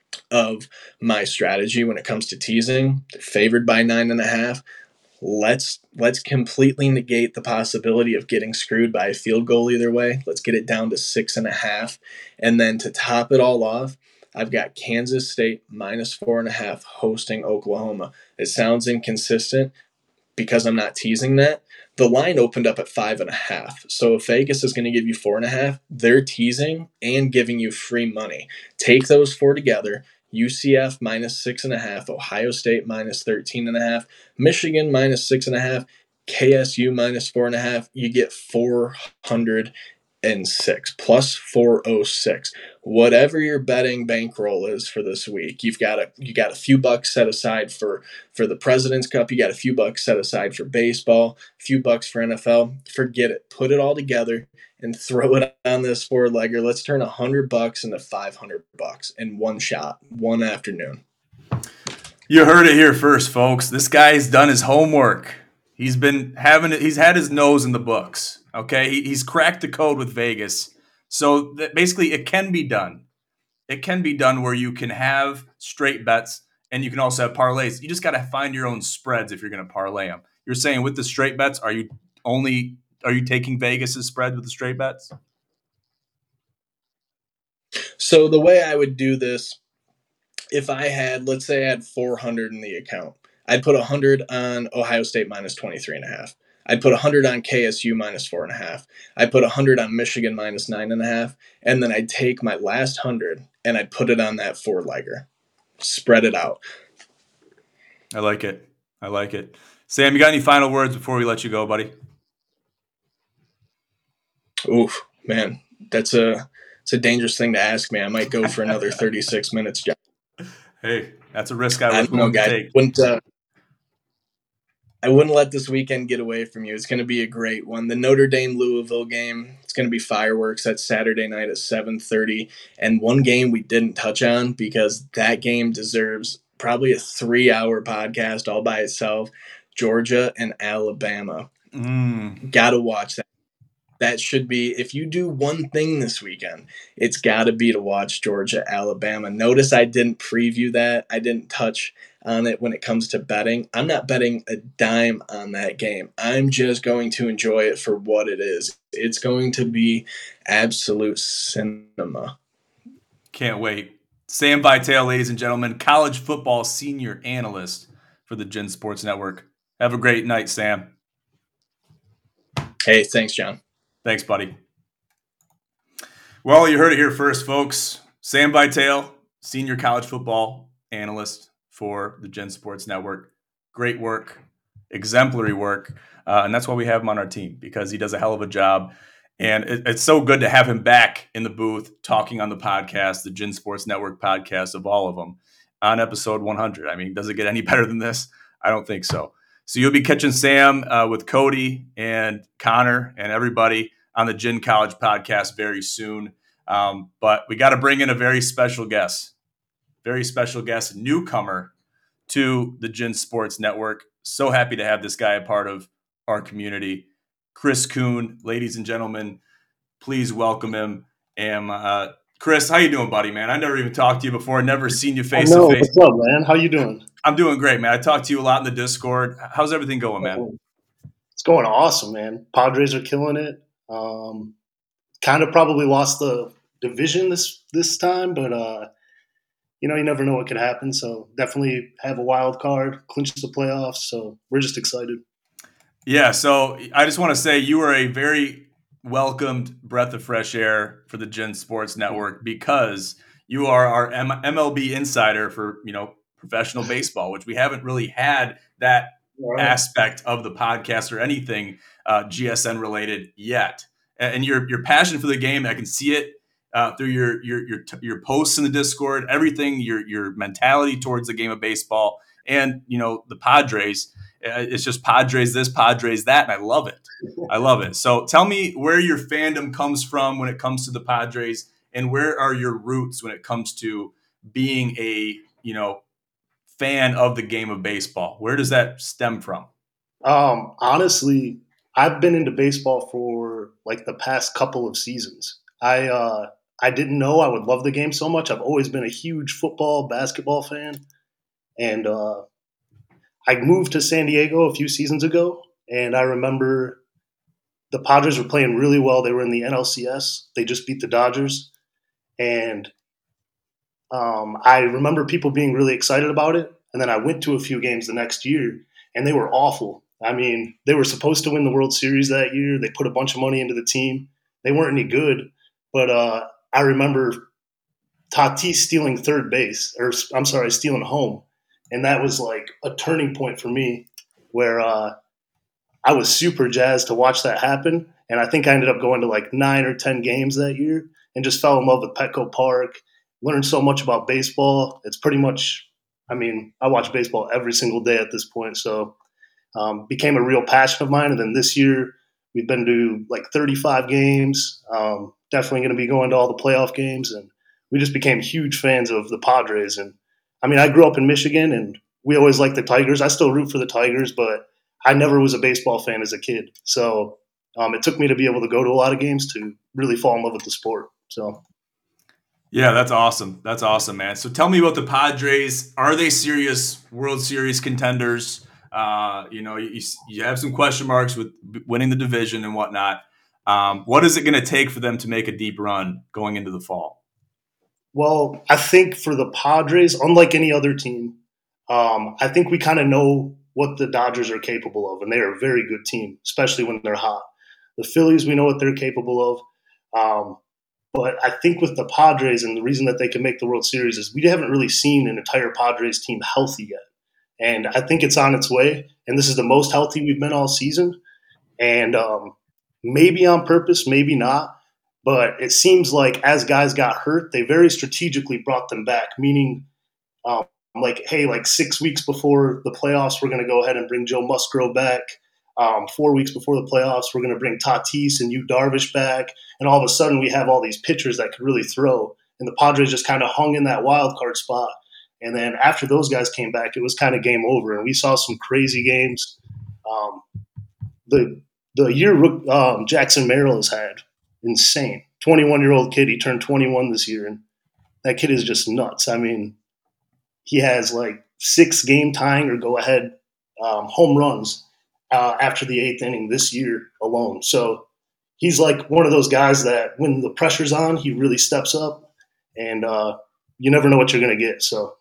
of my strategy when it comes to teasing. They're favored by nine and a half. Let's let's completely negate the possibility of getting screwed by a field goal either way. Let's get it down to six and a half. And then to top it all off, I've got Kansas State minus four and a half hosting Oklahoma. It sounds inconsistent because I'm not teasing that. The line opened up at five and a half. So if Vegas is going to give you four and a half, they're teasing and giving you free money. Take those four together. U C F minus six and a half, Ohio State minus thirteen and a half, Michigan minus six and a half, K S U minus four and a half. You get four hundred and six, plus four oh six. Whatever your betting bankroll is for this week, you've got a you got a few bucks set aside for for the President's Cup. You got a few bucks set aside for baseball, a few bucks for N F L. Forget it. Put it all together and throw it on this four legger. Let's turn a hundred bucks into five hundred bucks in one shot, one afternoon. You heard it here first, folks. This guy's done his homework. He's been having it. He's had his nose in the books. Okay, he, he's cracked the code with Vegas. So that basically, it can be done. It can be done where you can have straight bets and you can also have parlays. You just got to find your own spreads if you're going to parlay them. You're saying with the straight bets, are you only are you taking Vegas's spread with the straight bets? So the way I would do this, if I had, let's say I had four hundred in the account, I'd put one hundred on Ohio State minus twenty-three and a half. I'd put one hundred on K S U minus four and a half. I'd put one hundred on Michigan minus nine and a half. And then I'd take my last one hundred and I'd put it on that four legger. Spread it out. I like it. I like it. Sam, you got any final words before we let you go, buddy? Oof, man, that's a it's a dangerous thing to ask me. I might go for another thirty-six minutes, John. Hey, that's a risk I I was don't know, willing to guys. take. Wouldn't, uh, I wouldn't let this weekend get away from you. It's going to be a great one. The Notre Dame-Louisville game, it's going to be fireworks. That's Saturday night at seven thirty. And one game we didn't touch on because that game deserves probably a three-hour podcast all by itself, Georgia and Alabama. Mm. Got to watch that. That should be, if you do one thing this weekend, it's got to be to watch Georgia, Alabama. Notice I didn't preview that. I didn't touch on it when it comes to betting. I'm not betting a dime on that game. I'm just going to enjoy it for what it is. It's going to be absolute cinema. Can't wait. Sam Vitale, ladies and gentlemen, college football senior analyst for the Gin Sports Network. Have a great night, Sam. Hey, thanks, John. Thanks, buddy. Well, you heard it here first, folks. Sam Vitale, senior college football analyst for the Gen Sports Network. Great work, exemplary work, uh, and that's why we have him on our team, because he does a hell of a job. And it, it's so good to have him back in the booth talking on the podcast, the Gen Sports Network podcast of all of them, on episode one hundred. I mean, does it get any better than this? I don't think so. So you'll be catching Sam uh, with Cody and Connor and everybody on the Gin College podcast very soon. Um, but we got to bring in a very special guest, very special guest, newcomer to the Gin Sports Network. So happy to have this guy a part of our community. Chris Kuhn, ladies and gentlemen, please welcome him. And uh, Chris, how you doing, buddy, man? I never even talked to you before. Never seen you face to face. What's up, man? How you doing? I'm doing great, man. I talked to you a lot in the Discord. How's everything going, man? It's going awesome, man. Padres are killing it. Um, kind of probably lost the division this this time, but uh, you know, you never know what could happen. So definitely have a wild card, clinch the playoffs. So we're just excited. Yeah. So I just want to say you were a very welcomed breath of fresh air for the Gin Sports Network, because you are our M L B insider for, you know, professional baseball, which we haven't really had that right. aspect of the podcast or anything uh, G S N related yet. And your your passion for the game, I can see it uh, through your your your your posts in the Discord, everything, your your mentality towards the game of baseball, and you know the Padres. It's just Padres this, Padres that, and I love it. I love it. So tell me where your fandom comes from when it comes to the Padres, and where are your roots when it comes to being a you know fan of the game of baseball? Where does that stem from? Um, honestly, I've been into baseball for like the past couple of seasons. I uh, I didn't know I would love the game so much. I've always been a huge football, basketball fan, and uh, I moved to San Diego a few seasons ago, and I remember the Padres were playing really well. They were in the N L C S. They just beat the Dodgers, and um, I remember people being really excited about it. And then I went to a few games the next year, and they were awful. I mean, they were supposed to win the World Series that year. They put a bunch of money into the team. They weren't any good, but uh, I remember Tatis stealing third base, or I'm sorry, stealing home. And that was like a turning point for me where uh, I was super jazzed to watch that happen. And I think I ended up going to like nine or ten games that year and just fell in love with Petco Park, learned so much about baseball. It's pretty much, I mean, I watch baseball every single day at this point. So um, became a real passion of mine. And then this year we've been to like thirty-five games, um, definitely going to be going to all the playoff games. And we just became huge fans of the Padres. And I mean, I grew up in Michigan and we always liked the Tigers. I still root for the Tigers, but I never was a baseball fan as a kid. So um, it took me to be able to go to a lot of games to really fall in love with the sport. So. Yeah, that's awesome. That's awesome, man. So tell me about the Padres. Are they serious World Series contenders? Uh, you know, you, you have some question marks with winning the division and whatnot. Um, what is it going to take for them to make a deep run going into the fall? Well, I think for the Padres, unlike any other team, um, I think we kind of know what the Dodgers are capable of, and they are a very good team, especially when they're hot. The Phillies, we know what they're capable of. Um, but I think with the Padres, and the reason that they can make the World Series is we haven't really seen an entire Padres team healthy yet. And I think it's on its way. And this is the most healthy we've been all season. And um, maybe on purpose, maybe not. But it seems like as guys got hurt, they very strategically brought them back, meaning um, like, hey, like six weeks before the playoffs, we're going to go ahead and bring Joe Musgrove back. Um, four weeks before the playoffs, we're going to bring Tatis and Yu Darvish back. And all of a sudden, we have all these pitchers that could really throw. And the Padres just kind of hung in that wild card spot. And then after those guys came back, it was kind of game over. And we saw some crazy games. Um, the the year um, Jackson Merrill has had, insane. twenty-one-year-old kid. He turned twenty-one this year. And that kid is just nuts. I mean, he has like six game tying or go ahead um, home runs uh, after the eighth inning this year alone. So he's like one of those guys that when the pressure's on, he really steps up, and uh, you never know what you're going to get. So.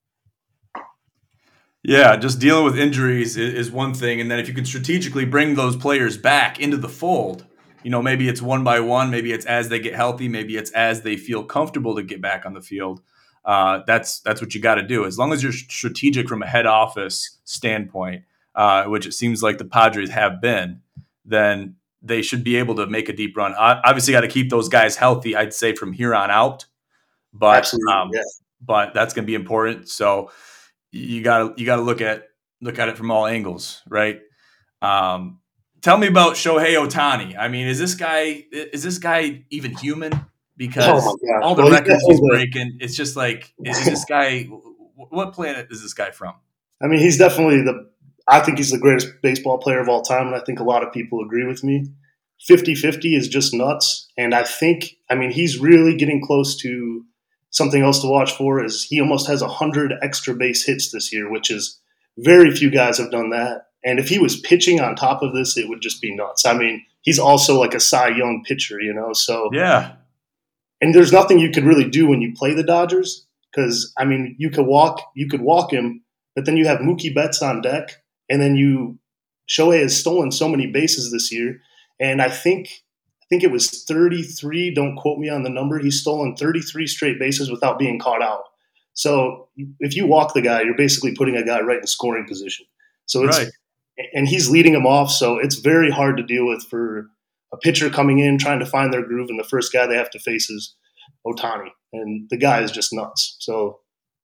Yeah, just dealing with injuries is one thing. And then if you can strategically bring those players back into the fold, you know, maybe it's one by one, maybe it's as they get healthy, maybe it's as they feel comfortable to get back on the field. Uh, that's that's what you got to do. As long as you're strategic from a head office standpoint, uh, which it seems like the Padres have been, then they should be able to make a deep run. Uh, obviously, got to keep those guys healthy, I'd say, from here on out. But Absolutely, um, yeah. but that's going to be important. So you got to you got to look at look at it from all angles, right? Um, tell me about Shohei Ohtani. I mean, is this guy is this guy even human? Because oh my all the well, records he's, he's breaking, it's just like, is this guy? What planet is this guy from? I mean, he's definitely the. I think he's the greatest baseball player of all time, and I think a lot of people agree with me. fifty-fifty is just nuts, and I think, I mean, he's really getting close to something else to watch for. Is he almost has one hundred extra base hits this year, which is very few guys have done that. And if he was pitching on top of this, it would just be nuts. I mean, he's also like a Cy Young pitcher, you know. So yeah, and there's nothing you could really do when you play the Dodgers because I mean, you could walk, you could walk him, but then you have Mookie Betts on deck, and then you Shohei has stolen so many bases this year, and I think. I think it was thirty-three. Don't quote me on the number. He's stolen thirty-three straight bases without being caught out. So if you walk the guy, you're basically putting a guy right in scoring position. So it's right. And he's leading them off. So it's very hard to deal with for a pitcher coming in trying to find their groove, and the first guy they have to face is Ohtani, and the guy is just nuts. So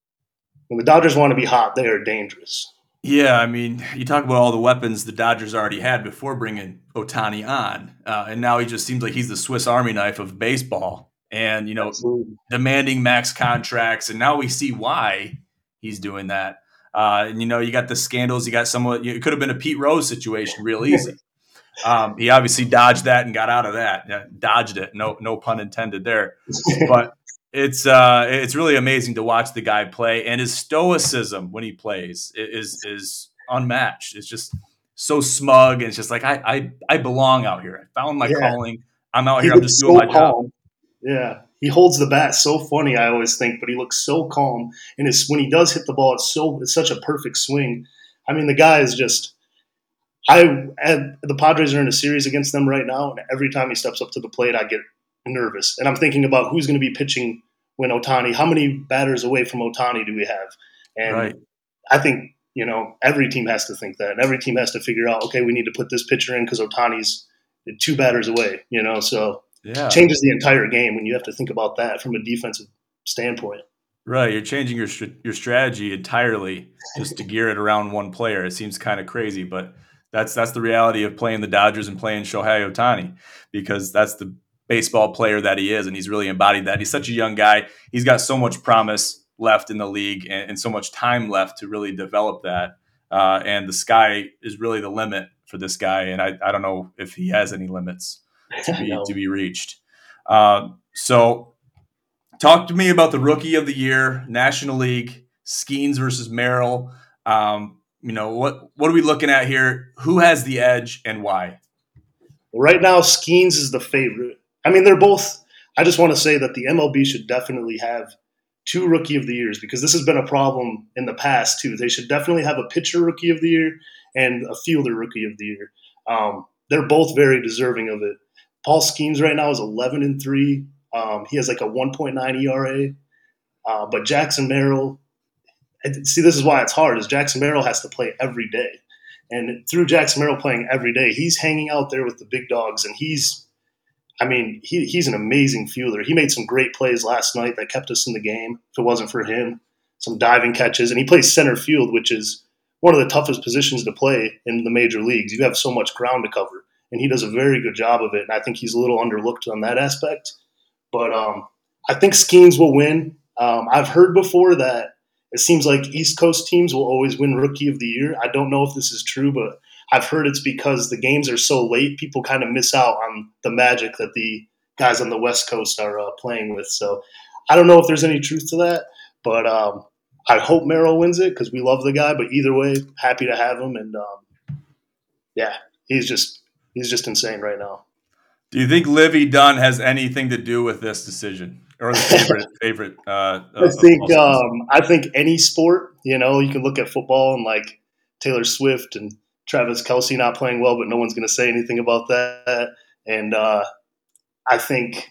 when the Dodgers want to be hot, they are dangerous. Yeah, I mean, you talk about all the weapons the Dodgers already had before bringing Ohtani on, uh, and now he just seems like he's the Swiss Army knife of baseball, and you know, Absolutely. demanding max contracts, and now we see why he's doing that. Uh, and you know, you got the scandals, you got someone. It could have been a Pete Rose situation, real easy. Um, he obviously dodged that and got out of that. Yeah, dodged it, no, no pun intended there, but. It's uh, it's really amazing to watch the guy play, and his stoicism when he plays is is unmatched. It's just so smug, and it's just like I I, I belong out here. I found my yeah. calling. I'm out he here. I'm just doing so my calm. job. Yeah, he holds the bat so funny. I always think, but he looks so calm, and it's when he does hit the ball, it's so it's such a perfect swing. I mean, the guy is just. I the Padres are in a series against them right now, and every time he steps up to the plate, I get nervous, and I'm thinking about who's going to be pitching when Ohtani. How many batters away from Ohtani do we have? And right. I think you know every team has to think that, and every team has to figure out, okay, we need to put this pitcher in because Ohtani's two batters away, you know, so Yeah. changes the entire game when you have to think about that from a defensive standpoint. Right, you're changing your your strategy entirely just to gear it around one player. It seems kind of crazy, but that's that's the reality of playing the Dodgers and playing Shohei Ohtani, because that's the baseball player that he is, and he's really embodied that. He's such a young guy. He's got so much promise left in the league and, and so much time left to really develop that. Uh, and the sky is really the limit for this guy, and I, I don't know if he has any limits to be No. to be reached. Uh, so. Talk to me about the Rookie of the Year, National League, Skeens versus Merrill. Um, you know, what what are we looking at here? Who has the edge and why? Right now, Skeens is the favorite. I mean, they're both – I just want to say that the M L B should definitely have two Rookie of the Years, because this has been a problem in the past too. They should definitely have a pitcher Rookie of the Year and a fielder Rookie of the Year. Um, they're both very deserving of it. Paul Skeens right now is eleven and three. Um, he has like a one point nine E R A. Uh, but Jackson Merrill, see, this is why it's hard, is Jackson Merrill has to play every day. And through Jackson Merrill playing every day, he's hanging out there with the big dogs. And he's, I mean, he, he's an amazing fielder. He made some great plays last night that kept us in the game if it wasn't for him. Some diving catches. And he plays center field, which is one of the toughest positions to play in the major leagues. You have so much ground to cover. And he does a very good job of it. And I think he's a little underlooked on that aspect. But um, I think Skeens will win. Um, I've heard before that it seems like East Coast teams will always win Rookie of the Year. I don't know if this is true, but I've heard it's because the games are so late, people kind of miss out on the magic that the guys on the West Coast are uh, playing with. So I don't know if there's any truth to that, but um, I hope Merrill wins it because we love the guy. But either way, happy to have him. And um, yeah, he's just he's just insane right now. Do you think Livy Dunn has anything to do with this decision, or the favorite favorite? Uh, I think um, I think any sport, you know, you can look at football and like Taylor Swift and Travis Kelce not playing well, but no one's going to say anything about that. And uh, I think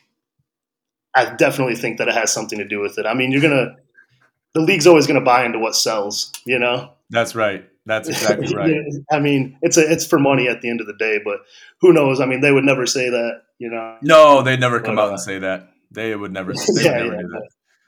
I definitely think that it has something to do with it. I mean, you're gonna the league's always going to buy into what sells, you know. That's right. That's exactly right. I mean, it's a, it's for money at the end of the day, but who knows? I mean, they would never say that, you know. No, they'd never come but, out uh, and say that. They would never. They yeah, would never yeah, do that. yeah.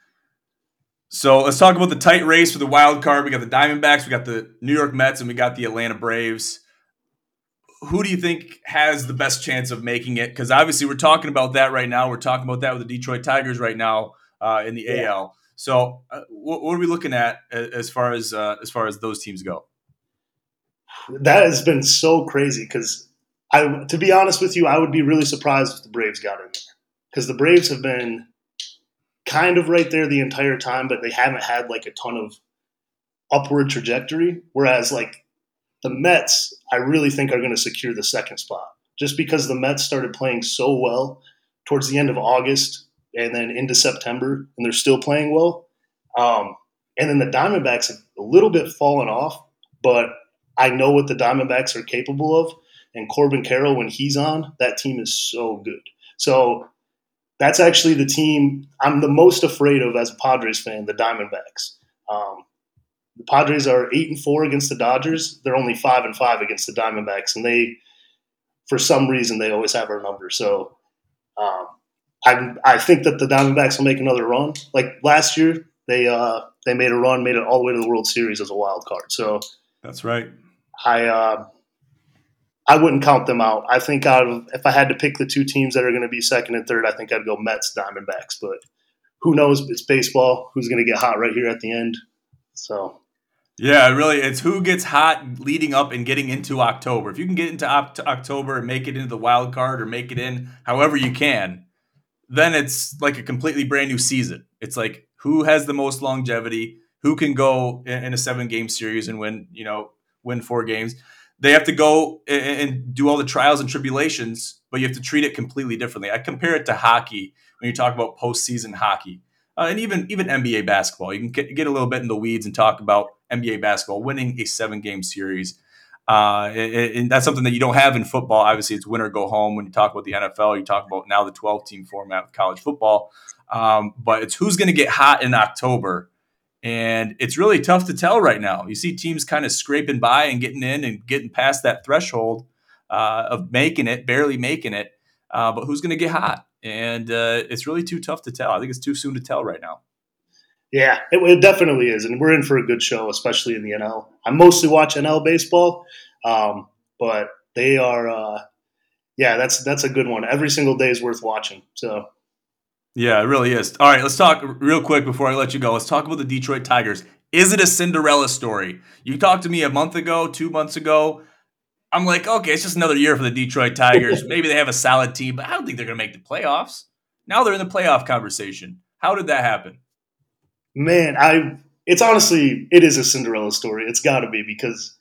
So let's talk about the tight race for the wild card. We got the Diamondbacks, we got the New York Mets, and we got the Atlanta Braves. Who do you think has the best chance of making it? Because obviously we're talking about that right now. We're talking about that with the Detroit Tigers right now uh, in the Yeah. A L. So uh, what, what are we looking at as far as uh, as far as those teams go? That has been so crazy because I, to be honest with you, I would be really surprised if the Braves got in there because the Braves have been kind of right there the entire time, but they haven't had like a ton of upward trajectory. Whereas like the Mets, I really think are going to secure the second spot just because the Mets started playing so well towards the end of August and then into September, and they're still playing well. Um, and then the Diamondbacks have a little bit fallen off, but I know what the Diamondbacks are capable of. And Corbin Carroll, when he's on, that team is so good. So that's actually the team I'm the most afraid of as a Padres fan, the Diamondbacks. Um, the Padres are eight and four against the Dodgers. They're only five and five against the Diamondbacks, and they, for some reason, they always have our number. So um, I I think that the Diamondbacks will make another run. Like last year, they uh, they made a run, made it all the way to the World Series as a wild card. So that's right. I uh, I wouldn't count them out. I think out of if I had to pick the two teams that are going to be second and third, I think I'd go Mets, Diamondbacks. But who knows? It's baseball. Who's going to get hot right here at the end? So yeah, really, it's who gets hot leading up and getting into October. If you can get into op- October and make it into the wild card or make it in however you can, then it's like a completely brand new season. It's like who has the most longevity, who can go in, in a seven game series and win, you know, win four games. They have to go and, and do all the trials and tribulations, but you have to treat it completely differently. I compare it to hockey when you talk about postseason hockey. Uh, and even even N B A basketball. You can get, get a little bit in the weeds and talk about N B A basketball, winning a seven-game series. Uh, and, and that's something that you don't have in football. Obviously, it's win or go home. When you talk about the N F L, you talk about now the twelve-team format of college football. Um, but it's who's going to get hot in October. And it's really tough to tell right now. You see teams kind of scraping by and getting in and getting past that threshold. uh, of making it, barely making it. Uh, but who's going to get hot? And uh, it's really too tough to tell. I think it's too soon to tell right now. Yeah, it, it definitely is. And we're in for a good show, especially in the N L. I mostly watch N L baseball, um, but they are, uh, yeah, that's that's a good one. Every single day is worth watching. So, yeah, it really is. All right, let's talk real quick before I let you go. Let's talk about the Detroit Tigers. Is it a Cinderella story? You talked to me a month ago, two months ago. I'm like, okay, it's just another year for the Detroit Tigers. Maybe they have a solid team, but I don't think they're going to make the playoffs. Now they're in the playoff conversation. How did that happen? man, I it's honestly it is a Cinderella story. It's got to be because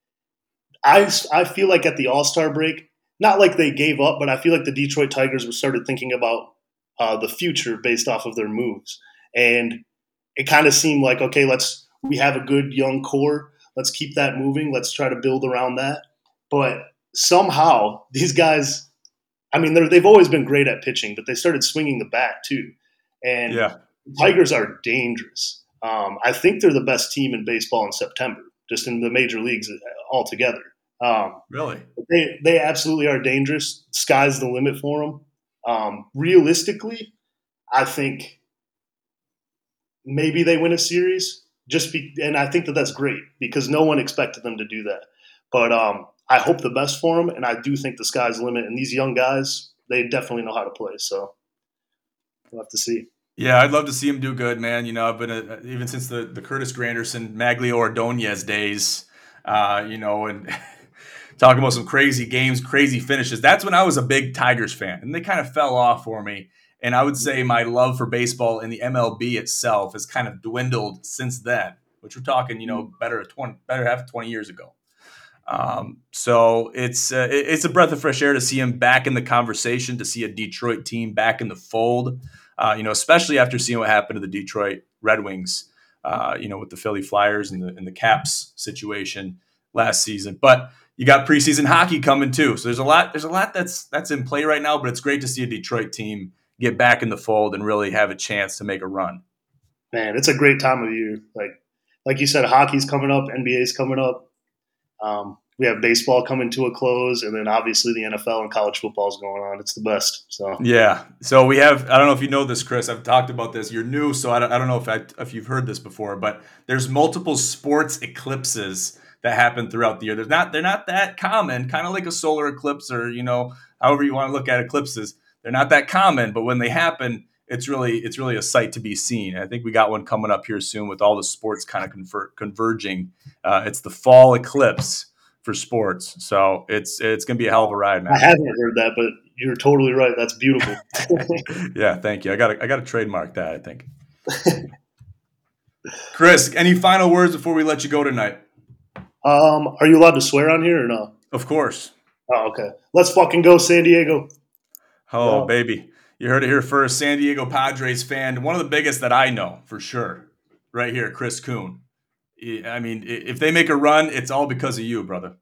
I I feel like at the All Star break, not like they gave up, but I feel like the Detroit Tigers were started thinking about uh, the future based off of their moves, and it kind of seemed like okay, let's we have a good young core. Let's keep that moving. Let's try to build around that. But somehow these guys, I mean, they're, they've always been great at pitching, but they started swinging the bat too. And Yeah. Tigers are dangerous. Um, I think they're the best team in baseball in September, just in the major leagues altogether. Um, Really? they they absolutely are dangerous. Sky's the limit for them. Um, realistically, I think maybe they win a series. Just be, and I think that that's great because no one expected them to do that. But um, I hope the best for them, and I do think the sky's the limit. And these young guys, they definitely know how to play. So we'll have to see. Yeah, I'd love to see him do good, man. You know, I've been a, even since the, the Curtis Granderson, Maglio Ordonez days, uh, you know, and talking about some crazy games, crazy finishes. That's when I was a big Tigers fan, and they kind of fell off for me. And I would say my love for baseball in the M L B itself has kind of dwindled since then, which we're talking, you know, better twenty, better half twenty years ago. Um, so it's uh, it's a breath of fresh air to see him back in the conversation, to see a Detroit team back in the fold. Uh, you know, especially after seeing what happened to the Detroit Red Wings, uh, you know, with the Philly Flyers and the and the Caps situation last season. But you got preseason hockey coming too, so there's a lot there's a lot that's that's in play right now. But it's great to see a Detroit team get back in the fold and really have a chance to make a run. Man, it's a great time of year. Like like you said, hockey's coming up, N B A's coming up. Um, we have baseball coming to a close, and then obviously the N F L and college football is going on. It's the best. So yeah. So we have. I don't know if you know this, Chris. I've talked about this. You're new, so I don't, I don't know if I, if you've heard this before. But there's multiple sports eclipses that happen throughout the year. There's not. They're not that common. Kind of like a solar eclipse, or you know, however you want to look at eclipses. They're not that common, but when they happen, it's really it's really a sight to be seen. I think we got one coming up here soon with all the sports kind of conver- converging. Uh, it's the fall eclipse for sports, so it's it's gonna be a hell of a ride, man. I haven't heard that, but you're totally right. That's beautiful. Yeah, thank you. I got I got to trademark that, I think. Chris, any final words before we let you go tonight? Um, are you allowed to swear on here or no? Of course. Oh, okay. Let's fucking go, San Diego. Oh, Yeah. baby. You heard it here first. San Diego Padres fan, one of the biggest that I know for sure. Right here, Chris Kuhn. I mean, if they make a run, it's all because of you, brother.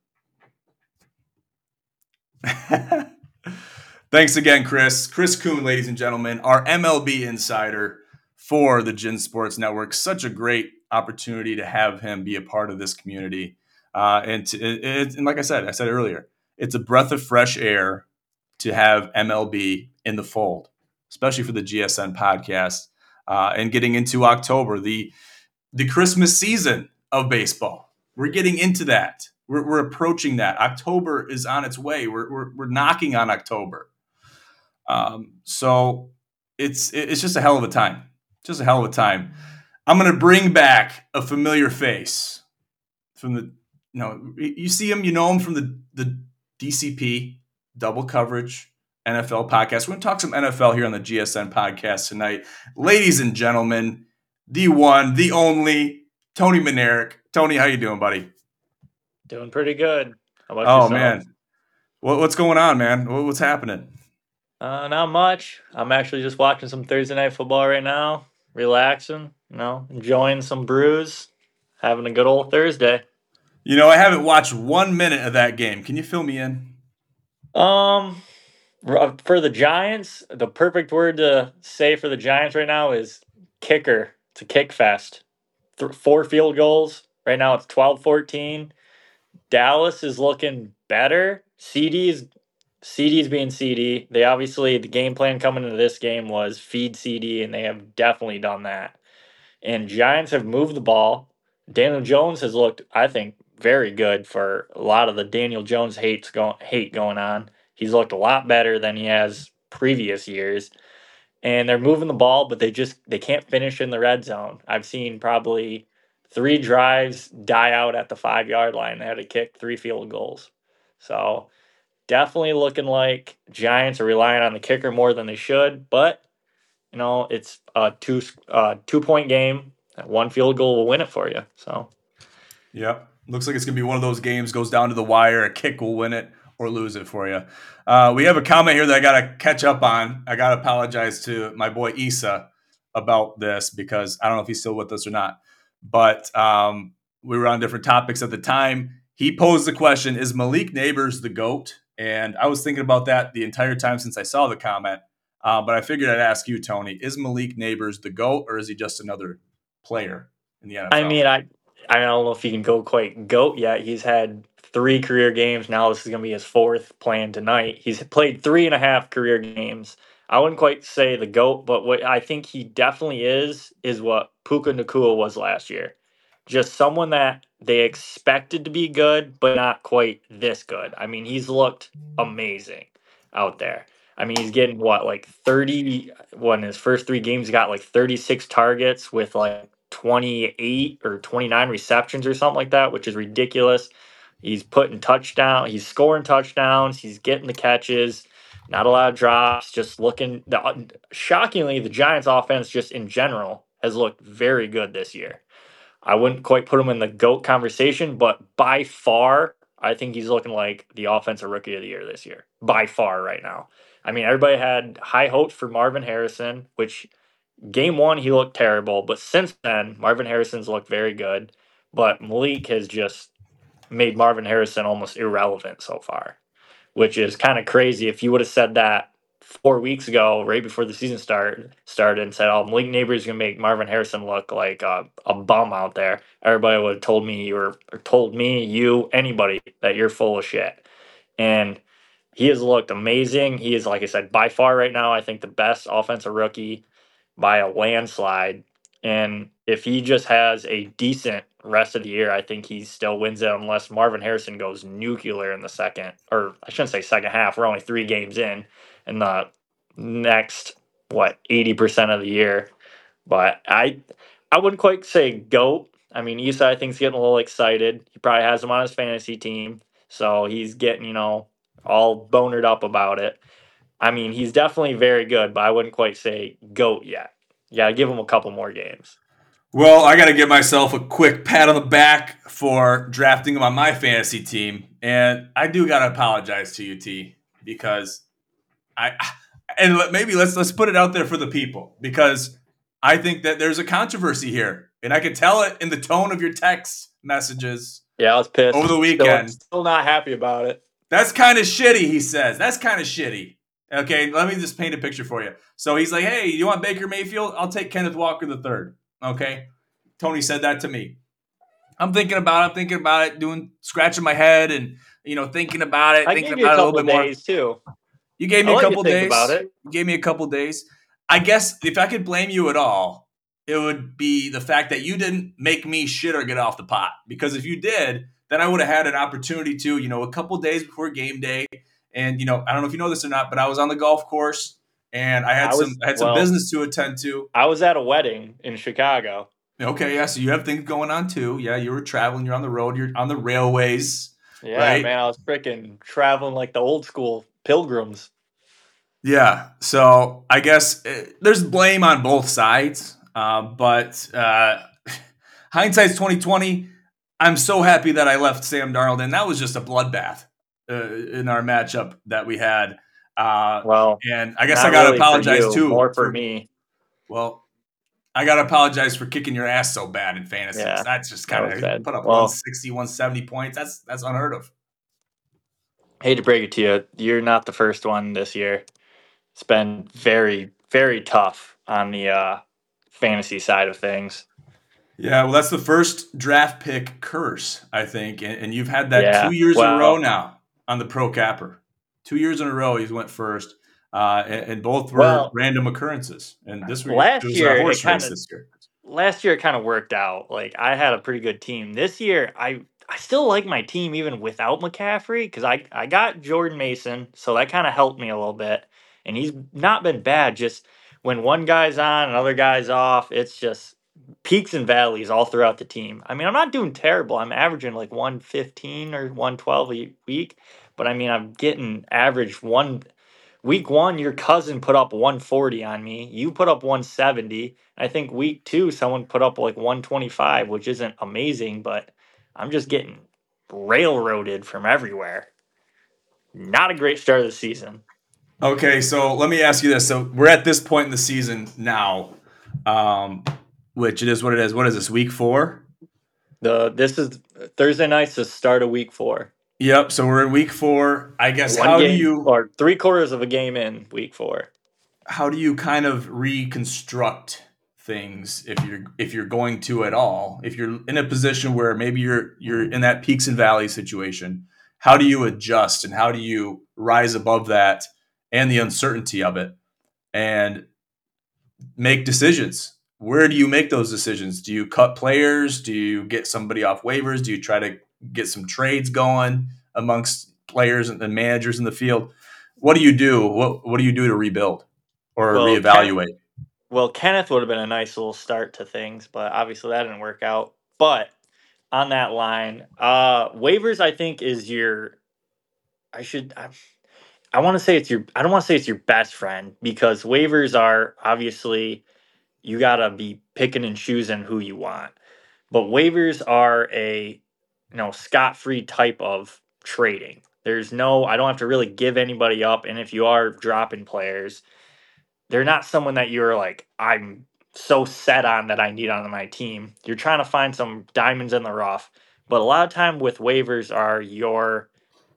Thanks again, Chris. Chris Kuhn, ladies and gentlemen, our M L B insider for the Gin Sports Network. Such a great opportunity to have him be a part of this community. Uh, and, to, it, and like I said, I said earlier, it's a breath of fresh air to have M L B in the fold, especially for the G S N podcast. Uh, and getting into October, the the Christmas season of baseball. We're getting into that. We're, we're approaching that. October is on its way. We're we're, we're knocking on October. Um, so it's it's just a hell of a time. Just a hell of a time. I'm going to bring back a familiar face from the, you know, you see him, you know him from the, the D C P, Double Coverage, N F L podcast. We're going to talk some N F L here on the G S N podcast tonight. Ladies and gentlemen, the one, the only, Tony Manerick. Tony, how you doing, buddy? Doing pretty good. How about oh, yourself? man. What, what's going on, man? What, what's happening? Uh, not much. I'm actually just watching some Thursday night football right now, relaxing, you know, enjoying some brews, having a good old Thursday. You know, I haven't watched one minute of that game. Can you fill me in? Um, for the Giants, the perfect word to say for the Giants right now is kicker. It's a kick fest. Th- four field goals. Right now it's twelve fourteen. Dallas is looking better. C D is C D's being C D. They obviously the game plan coming into this game was feed C D, and they have definitely done that. And Giants have moved the ball. Daniel Jones has looked, I think, very good for a lot of the Daniel Jones hates go, hate going on. He's looked a lot better than he has previous years. And they're moving the ball, but they just they can't finish in the red zone. I've seen probably three drives die out at the five yard line. They had to kick three field goals. So definitely looking like Giants are relying on the kicker more than they should, but you know, it's a two uh, two point game. One field goal will win it for you. So, yep, looks like it's gonna be one of those games goes down to the wire. A kick will win it or lose it for you. Uh, we have a comment here that I gotta catch up on. I gotta apologize to my boy Issa about this because I don't know if he's still with us or not. But um, we were on different topics at the time. He posed the question: is Malik Neighbors the GOAT? And I was thinking about that the entire time since I saw the comment. Uh, but I figured I'd ask you, Tony, is Malik Neighbors the GOAT or is he just another player in the N F L? I mean, I I don't know if he can go quite GOAT yet. He's had three career games. Now this is going to be his fourth playing tonight. He's played three and a half career games. I wouldn't quite say the GOAT, but what I think he definitely is, is what Puka Nacua was last year. Just someone that they expected to be good, but not quite this good. I mean, he's looked amazing out there. I mean, he's getting what, like thirty, when his first three games, he got like thirty-six targets with like twenty-eight or twenty-nine receptions or something like that, which is ridiculous. He's putting touchdown, he's scoring touchdowns, he's getting the catches, not a lot of drops, just looking, the, shockingly, the Giants offense just in general has looked very good this year. I wouldn't quite put him in the GOAT conversation, but by far, I think he's looking like the offensive rookie of the year this year. By far right now. I mean, everybody had high hopes for Marvin Harrison, which game one, he looked terrible. But since then, Marvin Harrison's looked very good. But Malik has just made Marvin Harrison almost irrelevant so far, which is kind of crazy. If you would have said that four weeks ago, right before the season start started, and said, "Oh, Malik Neighbors is gonna make Marvin Harrison look like a, a bum out there," everybody would have told me you were, or told me, you, anybody, that you're full of shit. And he has looked amazing. He is, like I said, by far right now, I think the best offensive rookie by a landslide. And if he just has a decent rest of the year, I think he still wins it unless Marvin Harrison goes nuclear in the second, or I shouldn't say second half. We're only three games in, in the next, what, eighty percent of the year. But I I wouldn't quite say GOAT. I mean, Issa, I think, is getting a little excited. He probably has him on his fantasy team. So he's getting, you know, all bonered up about it. I mean, he's definitely very good, but I wouldn't quite say GOAT yet. You got to give him a couple more games. Well, I got to give myself a quick pat on the back for drafting him on my fantasy team. And I do got to apologize to you, T, because I and maybe let's let's put it out there for the people, because I think that there's a controversy here, and I can tell it in the tone of your text messages. Yeah, I was pissed over the weekend. Still, still not happy about it. That's kind of shitty, he says. That's kind of shitty. Okay, let me just paint a picture for you. So he's like, "Hey, you want Baker Mayfield? I'll take Kenneth Walker the third." Okay, Tony said that to me. I'm thinking about it. I'm thinking about it, doing scratching my head, and you know, thinking about it, I thinking gave you about a it a little couple bit days more. too. You gave me I'll a let couple you think days. about it. You gave me a couple days. I guess if I could blame you at all, it would be the fact that you didn't make me shit or get off the pot. Because if you did, then I would have had an opportunity to, you know, a couple days before game day. And, you know, I don't know if you know this or not, but I was on the golf course and I had I was- some I had some well- business to attend to. I was at a wedding in Chicago. Okay, yeah, so you have things going on too. Yeah, you were traveling, you're on the road, you're on the railways. Yeah, Right. man, I was freaking traveling like the old school pilgrims. Yeah, so I guess uh, there's blame on both sides, uh, but uh, hindsight's twenty twenty. I'm so happy that I left Sam Darnold, and that was just a bloodbath uh, in our matchup that we had. Uh, Well, and I guess not I got to really for apologize you, too. More for, me. Well, I got to apologize for kicking your ass so bad in fantasy. Yeah, That's just that kind was of bad. put up Well- one sixty, one seventy points. That's that's unheard of. Hate to break it to you, you're not the first one this year. It's been very, very tough on the uh, fantasy side of things. Yeah, well, that's the first draft pick curse, I think, and, and you've had that two Yeah. years in a row Well, now on the Pro Capper. Two years in a row, he's went first, uh, and, and both were well, random occurrences. And this week it last was a year it horse kind race of this year. last year it kind of worked out. Like I had a pretty good team. This year I I still like my team even without McCaffrey because I I got Jordan Mason, so that kind of helped me a little bit. And he's not been bad. Just when one guy's on, another guy's off, it's just peaks and valleys all throughout the team. I mean, I'm not doing terrible. I'm averaging like one fifteen or one twelve a week, but I mean, I'm getting average one. Week one, your cousin put up one forty on me. You put up one seventy. I think week two, someone put up like one twenty-five, which isn't amazing, but I'm just getting railroaded from everywhere. Not a great start of the season. Okay, so let me ask you this. So we're at this point in the season now, um, which it is what it is. What is this, week four? The this is Thursday night's the start of week four. Yep, so we're in week four. I guess One how do game you or three quarters of a game in week four. how do you kind of reconstruct things if you're if you're going to at all? If you're in a position where maybe you're you're in that peaks and valleys situation, how do you adjust and how do you rise above that and the uncertainty of it and make decisions? Where do you make those decisions? Do you cut players? Do you get somebody off waivers? Do you try to get some trades going amongst players and managers in the field? What do you do? What what do you do to rebuild or Well, Ken, reevaluate? well, Kenneth would have been a nice little start to things, but obviously that didn't work out. But on that line, uh, waivers, I think, is your. I should. I, I want to say it's your. I don't want to say it's your best friend because waivers are obviously you gotta be picking and choosing who you want. But waivers are a you know scot free type of trading. There's no. I don't have to really give anybody up, and if you are dropping players, they're not someone that you're like, I'm so set on that I need on my team. You're trying to find some diamonds in the rough. But a lot of time with waivers are you're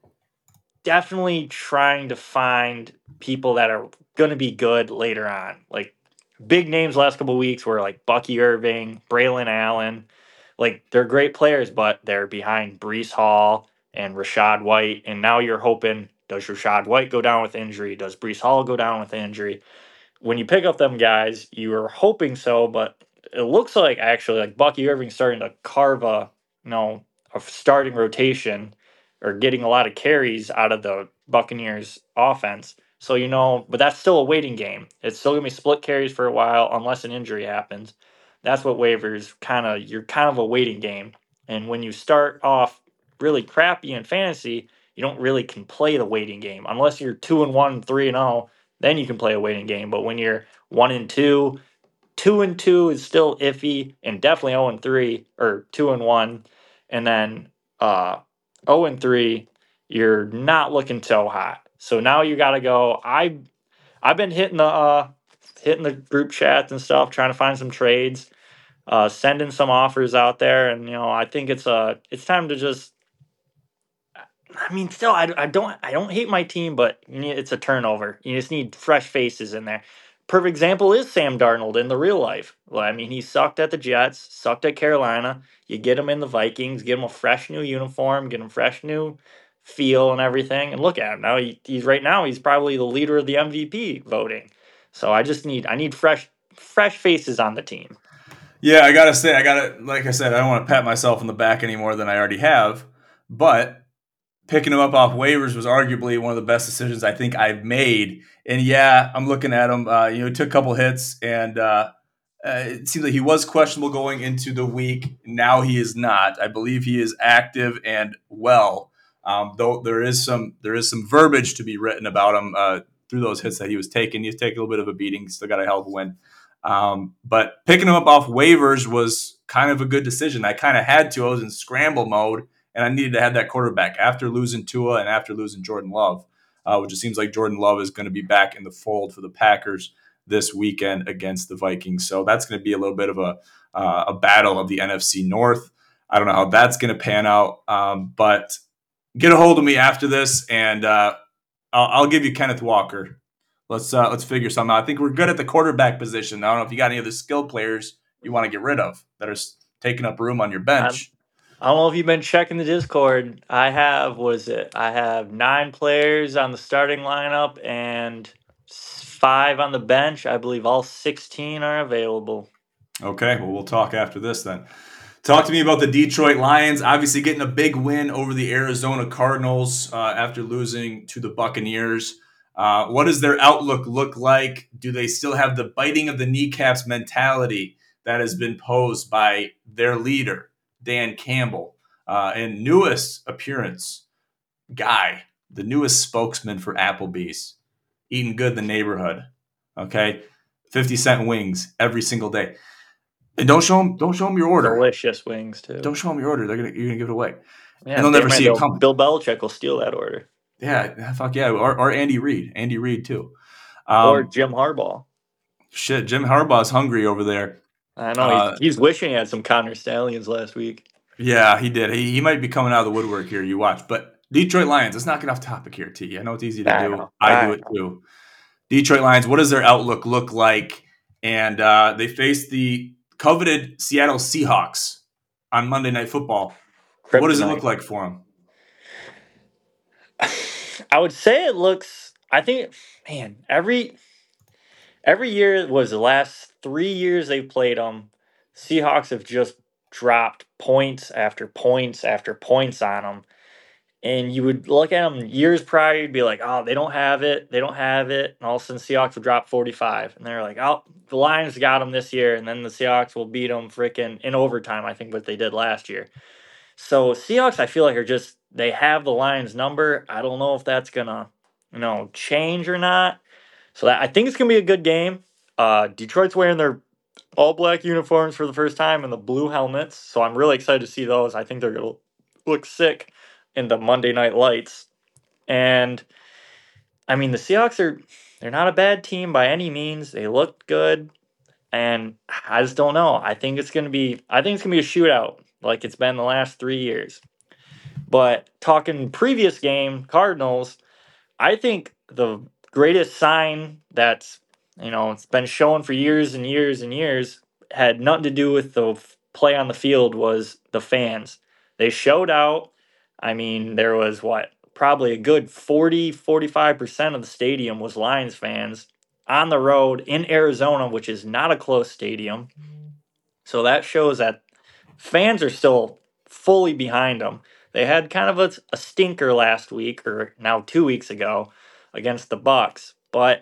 definitely trying to find people that are going to be good later on. Like big names last couple of weeks were like Bucky Irving, Braylon Allen. Like they're great players, but they're behind Brees Hall and Rashad White. And now you're hoping, does Rashad White go down with injury? Does Brees Hall go down with injury? When you pick up them guys, you were hoping so, but it looks like actually like Bucky Irving's starting to carve a you know a starting rotation or getting a lot of carries out of the Buccaneers offense. So you know, but that's still a waiting game. It's still gonna be split carries for a while unless an injury happens. That's what waivers kind of you're kind of a waiting game. And when you start off really crappy in fantasy, you don't really can play the waiting game unless you're two and one, three and zero, then you can play a waiting game. But when you're one and two, two and two is still iffy, and definitely zero and three or two and one, and then uh zero and three, you're not looking so hot. So now you got to go. I I've been hitting the uh hitting the group chats and stuff, trying to find some trades, uh, sending some offers out there, and you know I think it's uh it's time to just I mean, still, I, I don't I don't hate my team, but you need, it's a turnover. You just need fresh faces in there. Perfect example is Sam Darnold in the real life. Well, I mean, he sucked at the Jets, sucked at Carolina. You get him in the Vikings, get him a fresh new uniform, get him fresh new feel and everything, and look at him now. He, he's right now he's probably the leader of the M V P voting. So I just need I need fresh fresh faces on the team. Yeah, I gotta say, I gotta like I said, I don't want to pat myself on the back any more than I already have, but picking him up off waivers was arguably one of the best decisions I think I've made. And yeah, I'm looking at him. Uh, you know, he took a couple hits, and uh, uh, it seems like he was questionable going into the week. Now he is not. I believe he is active and well. Um, though there is some there is some verbiage to be written about him uh, through those hits that he was taking. He's taking a little bit of a beating. Still got a hell of a win. Um, but picking him up off waivers was kind of a good decision. I kind of had to. I was in scramble mode, and I needed to have that quarterback after losing Tua and after losing Jordan Love, uh, which it seems like Jordan Love is going to be back in the fold for the Packers this weekend against the Vikings. So that's going to be a little bit of a uh, a battle of the N F C North. I don't know how that's going to pan out, um, but get a hold of me after this, and uh, I'll, I'll give you Kenneth Walker. Let's uh, let's figure something out. I think we're good at the quarterback position. I don't know if you got any other skilled players you want to get rid of that are taking up room on your I'm, bench. I don't know if you've been checking the Discord. I have, what is it? I have nine players on the starting lineup and s- five on the bench. I believe all sixteen are available. Okay, well, we'll talk after this then. Talk to me about the Detroit Lions, obviously getting a big win over the Arizona Cardinals uh, after losing to the Buccaneers. Uh, what does their outlook look like? Do they still have the biting of the kneecaps mentality that has been posed by their leader, Dan Campbell, uh, and newest appearance, Guy, the newest spokesman for Applebee's, eating good in the neighborhood, okay? fifty cent wings every single day. And don't show them, don't show them your order. Delicious wings, too. Don't show them your order. They're gonna you're gonna give it away, Yeah, and they'll damn never right, see it they'll- coming. Bill Belichick will steal that order. Yeah, fuck yeah, or, or Andy Reid, Andy Reid too. Or Um, Jim Harbaugh. shit, Jim Harbaugh's hungry over there. I know, Uh, he's, he's wishing he had some Connor Stallions last week. Yeah, he did. He he might be coming out of the woodwork here. You watch, but Detroit Lions. Let's not get off topic here, T. I know it's easy to I do. know, I I do it know. too. Detroit Lions. What does their outlook look like? And uh, they face the coveted Seattle Seahawks on Monday Night Football. What does it Kryptonite. look like for them? I would say it looks. I think, man, every every year was the last three years they've played them. Seahawks have just dropped points after points after points on them, and you would look at them years prior, you'd be like, oh, they don't have it, they don't have it, and all of a sudden Seahawks would drop forty-five, and they're like, oh, the Lions got them this year, and then the Seahawks will beat them freaking in overtime. I think what they did last year. So Seahawks, I feel like are just they have the Lions number. I don't know if that's gonna, you know, change or not. So that I think it's gonna be a good game. Uh, Detroit's wearing their all black uniforms for the first time and the blue helmets, so I'm really excited to see those. I think they're gonna look sick in the Monday Night Lights. And I mean, the Seahawks are they're not a bad team by any means. They look good, and I just don't know. I think it's gonna be I think it's gonna be a shootout like it's been the last three years. But talking previous game, Cardinals, I think the greatest sign that's, you know, it's been shown for years and years and years had nothing to do with the f- play on the field was the fans. They showed out. I mean, there was what, probably a good forty, forty-five percent of the stadium was Lions fans on the road in Arizona, which is not a close stadium. So that shows that fans are still fully behind them. They had kind of a, a stinker last week, or now two weeks ago, against the Bucks, but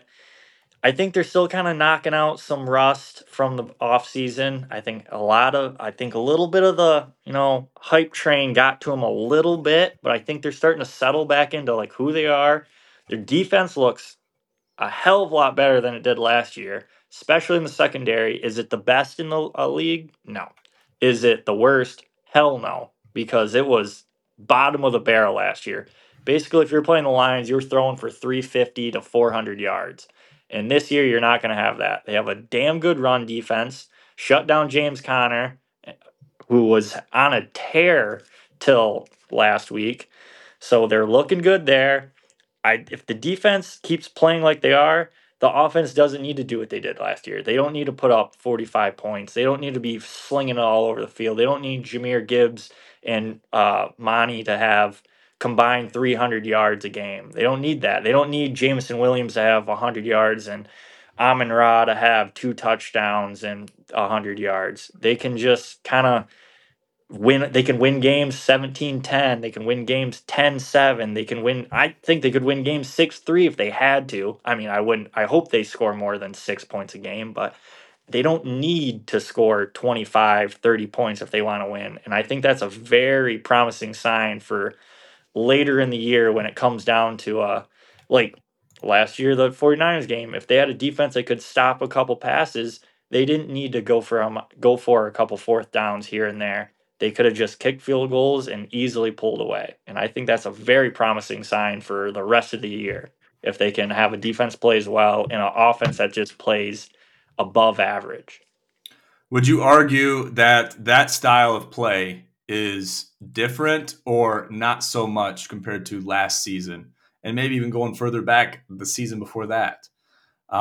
I think they're still kind of knocking out some rust from the offseason. I think a lot of, I think a little bit of the, you know, hype train got to them a little bit, but I think they're starting to settle back into like who they are. Their defense looks a hell of a lot better than it did last year, especially in the secondary. Is it the best in the uh, league? No. Is it the worst? Hell no, because it was bottom of the barrel last year. Basically, if you're playing the Lions, you're throwing for three fifty to four hundred yards. And this year, you're not going to have that. They have a damn good run defense, shut down James Conner, who was on a tear till last week. So they're looking good there. I if the defense keeps playing like they are, the offense doesn't need to do what they did last year. They don't need to put up forty-five points. They don't need to be slinging it all over the field. They don't need Jameer Gibbs and uh, Monty to have combined three hundred yards a game. They don't need that. They don't need Jameson Williams to have one hundred yards and Amon Ra to have two touchdowns and one hundred yards. They can just kind of win they can win games seventeen ten, they can win games ten seven, they can win I think they could win games six three if they had to. I mean, I wouldn't I hope they score more than six points a game, but they don't need to score twenty-five thirty points if they want to win. And I think that's a very promising sign for later in the year when it comes down to uh like last year the 49ers game. If they had a defense that could stop a couple passes, they didn't need to go for um, go for a couple fourth downs here and there. They could have just kicked field goals and easily pulled away. And I think that's a very promising sign for the rest of the year if they can have a defense plays well and an offense that just plays above average. Would you argue that that style of play is different or not so much compared to last season, and maybe even going further back the season before that?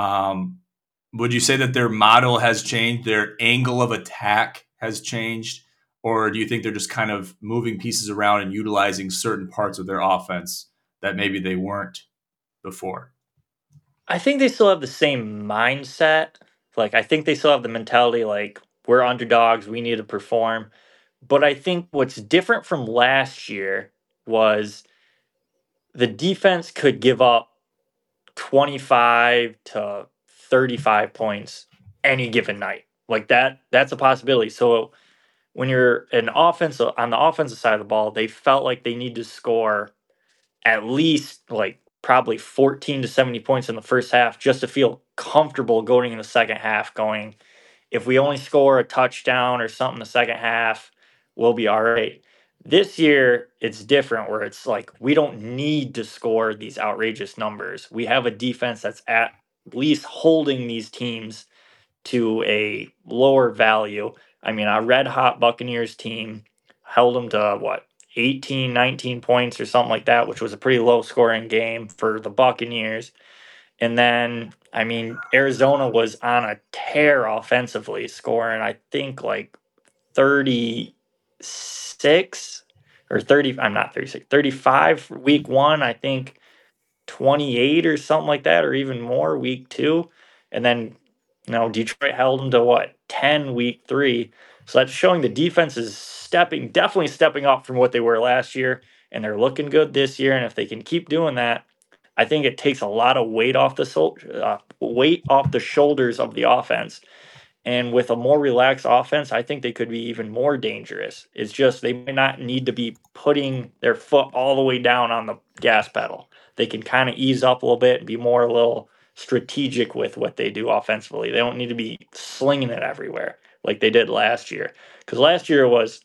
Um, would you say that their model has changed, their angle of attack has changed, Or do you think they're just kind of moving pieces around and utilizing certain parts of their offense that maybe they weren't before? I think they still have the same mindset. Like, I think they still have the mentality like, we're underdogs, we need to perform. But I think what's different from last year was the defense could give up twenty-five to thirty-five points any given night. Like that that's a possibility. So when you're an offense on the offensive side of the ball, they felt like they need to score at least like probably fourteen to seventy points in the first half just to feel comfortable going in the second half, going, if we only score a touchdown or something in the second half, we'll be all right. This year, it's different where it's like we don't need to score these outrageous numbers. We have a defense that's at least holding these teams to a lower value. I mean, our red hot Buccaneers team held them to what, eighteen, nineteen points or something like that, which was a pretty low scoring game for the Buccaneers. And then, I mean, Arizona was on a tear offensively, scoring, I think, like thirty-six or thirty. I'm not thirty-six, thirty-five for week one. I think twenty-eight or something like that, or even more week two. And then, you know, Detroit held them to what, ten week three. So that's showing the defense is stepping, definitely stepping up from what they were last year. And they're looking good this year. And if they can keep doing that, I think it takes a lot of weight off the sol- uh, weight off the shoulders of the offense. And with a more relaxed offense, I think they could be even more dangerous. It's just they may not need to be putting their foot all the way down on the gas pedal. They can kind of ease up a little bit and be more a little strategic with what they do offensively. They don't need to be slinging it everywhere like they did last year. Because last year was,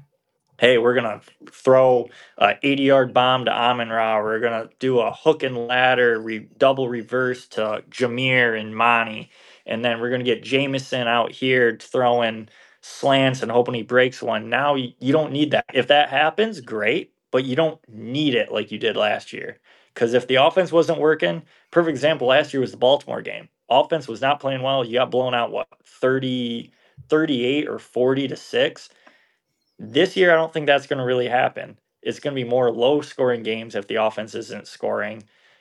hey, we're going to throw a eighty-yard bomb to Amon-Ra. We're going to do a hook and ladder, re- double reverse to Jameer and Monty. And then we're going to get Jameson out here throwing slants and hoping he breaks one. Now you, you don't need that. If that happens, great, but you don't need it like you did last year. Because if the offense wasn't working, perfect example last year was the Baltimore game. Offense was not playing well. You got blown out, what, thirty, thirty-eight or forty to six. This year, I don't think that's going to really happen. It's going to be more low scoring games if the offense isn't scoring,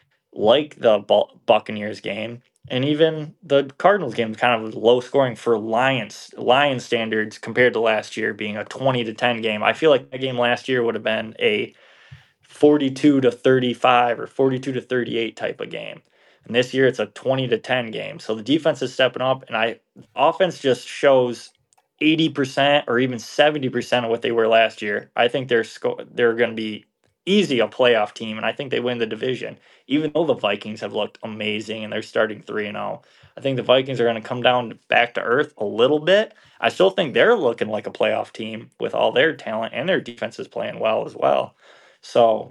like the Bu- Buccaneers game. And even the Cardinals game is kind of low scoring for Lions Lions standards compared to last year being a twenty to ten game. I feel like that game last year would have been a forty-two to thirty-five or forty-two to thirty-eight type of game. And this year it's a twenty to ten game. So the defense is stepping up, and I offense just shows eighty percent or even seventy percent of what they were last year. I think they're sco- they're going to be easy a playoff team, and I think they win the division. Even though the Vikings have looked amazing and they're starting three and oh, I think the Vikings are going to come down back to earth a little bit. I still think they're looking like a playoff team with all their talent, and their defense is playing well as well. So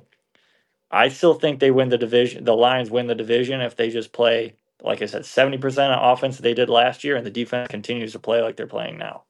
I still think they win the division. The Lions win the division if they just play, like I said, seventy percent of offense they did last year, and the defense continues to play like they're playing now.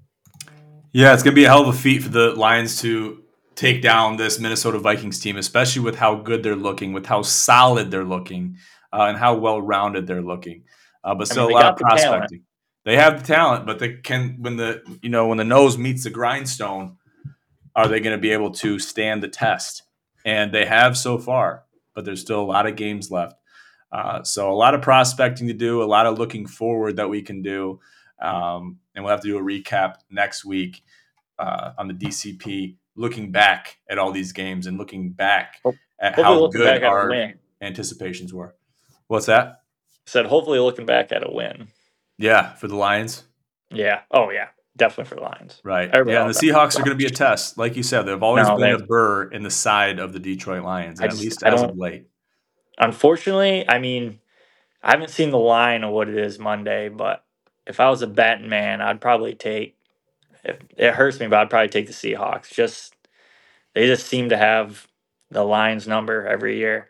Yeah, it's going to be a hell of a feat for the Lions to take down this Minnesota Vikings team, especially with how good they're looking, with how solid they're looking, uh, and how well-rounded they're looking. Uh, but I still mean, a they lot of got the talent. prospecting. They have the talent, but they can when the you know when the nose meets the grindstone, are they going to be able to stand the test? And they have so far, but there's still a lot of games left. Uh, so a lot of prospecting to do, a lot of looking forward that we can do. Um, and we'll have to do a recap next week uh, on the D C P, looking back at all these games and looking back at Hopefully how looking good back at a our win. anticipations were. What's that? Said hopefully looking back at a win. Yeah, for the Lions. Yeah. Oh yeah. Definitely for the Lions. Right. Everybody Yeah, and the else Seahawks has- are going to be a test. Like you said, they've always No, been a they- burr in the side of the Detroit Lions, I at just- least I as of don't- late. Unfortunately, I mean, I haven't seen the line of what it is Monday, but if I was a betting man, I'd probably take. If it hurts me, but I'd probably take the Seahawks. Just they just seem to have the Lions number every year.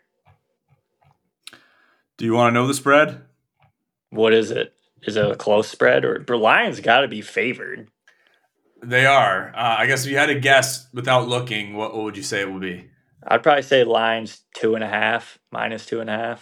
Do you want to know the spread? What is it? Is it a close spread, or the Lions got to be favored? They are. Uh, I guess if you had to guess without looking, what, what would you say it would be? I'd probably say Lions two and a half, minus two and a half.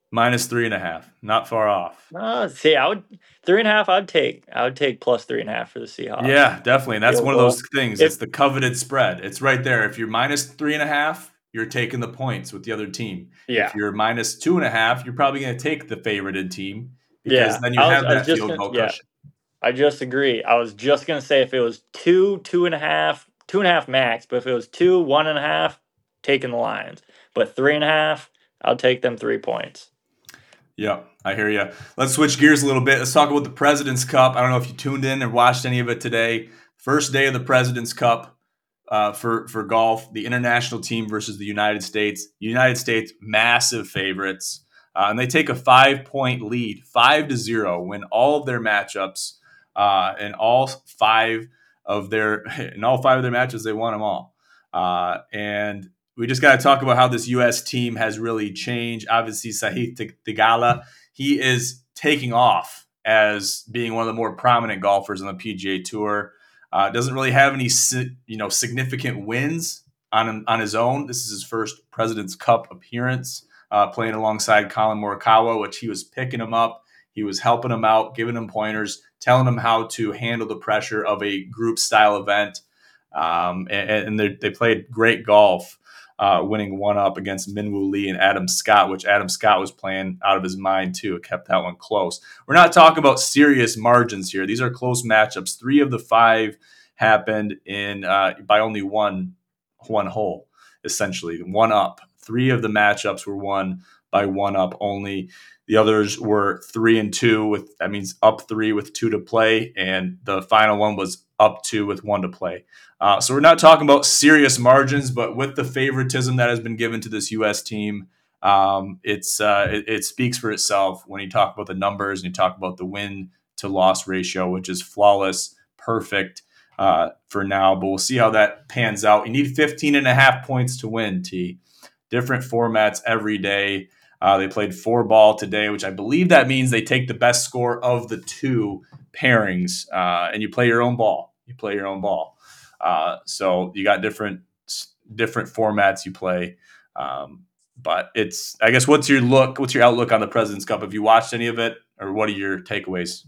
Minus three and a half. Not far off. Uh, see, I would three and a half. I'd take. I would take plus three and a half for the Seahawks. Yeah, definitely. And that's Field one of goal. those things. If It's the coveted spread. It's right there. If you're minus three and a half, you're taking the points with the other team. yeah, If you're minus two and a half, you're probably going to take the favorited team because yeah, then you I was, have I was that just field gonna, goal yeah, cushion. I just agree. I was just gonna say if it was two, two and a half, two and a half max, but if it was two, one and a half, taking the Lions. But three and a half, I'll take them three points. Yeah, I hear you. Let's switch gears a little bit. Let's talk about the President's Cup. I don't know if you tuned in or watched any of it today. First day of the President's Cup uh, for for golf. The international team versus the United States. United States massive favorites, uh, and they take a five point lead, five to zero, win all of their matchups, uh, and all five of their in all five of their matches they won them all, uh, and. We just got to talk about how this U S team has really changed. Obviously, Sahith Theegala, he is taking off as being one of the more prominent golfers on the P G A Tour. Uh, doesn't really have any, you know, significant wins on on his own. This is his first President's Cup appearance, uh, playing alongside Colin Morikawa, which he was picking him up. He was helping him out, giving him pointers, telling him how to handle the pressure of a group style event. Um, and and they, they played great golf. Uh, winning one up against Minwoo Lee and Adam Scott, which Adam Scott was playing out of his mind too. It kept that one close. We're not talking about serious margins here. These are close matchups. Three of the five happened in uh, by only one one hole, essentially one up. Three of the matchups were won by one up only. The others were three and two with that means up three with two to play, and the final one was up two with one to play. Uh, so we're not talking about serious margins, but with the favoritism that has been given to this U S team, um, it's uh, it, it speaks for itself when you talk about the numbers and you talk about the win to loss ratio, which is flawless, perfect uh, for now. But we'll see how that pans out. You need fifteen and a half points to win, T. Different formats every day. Uh, they played four ball today, which I believe that means they take the best score of the two pairings, uh, and you play your own ball. You play your own ball. Uh, so you got different different formats you play, um, but it's I guess what's your look? What's your outlook on the President's Cup? Have you watched any of it, or what are your takeaways?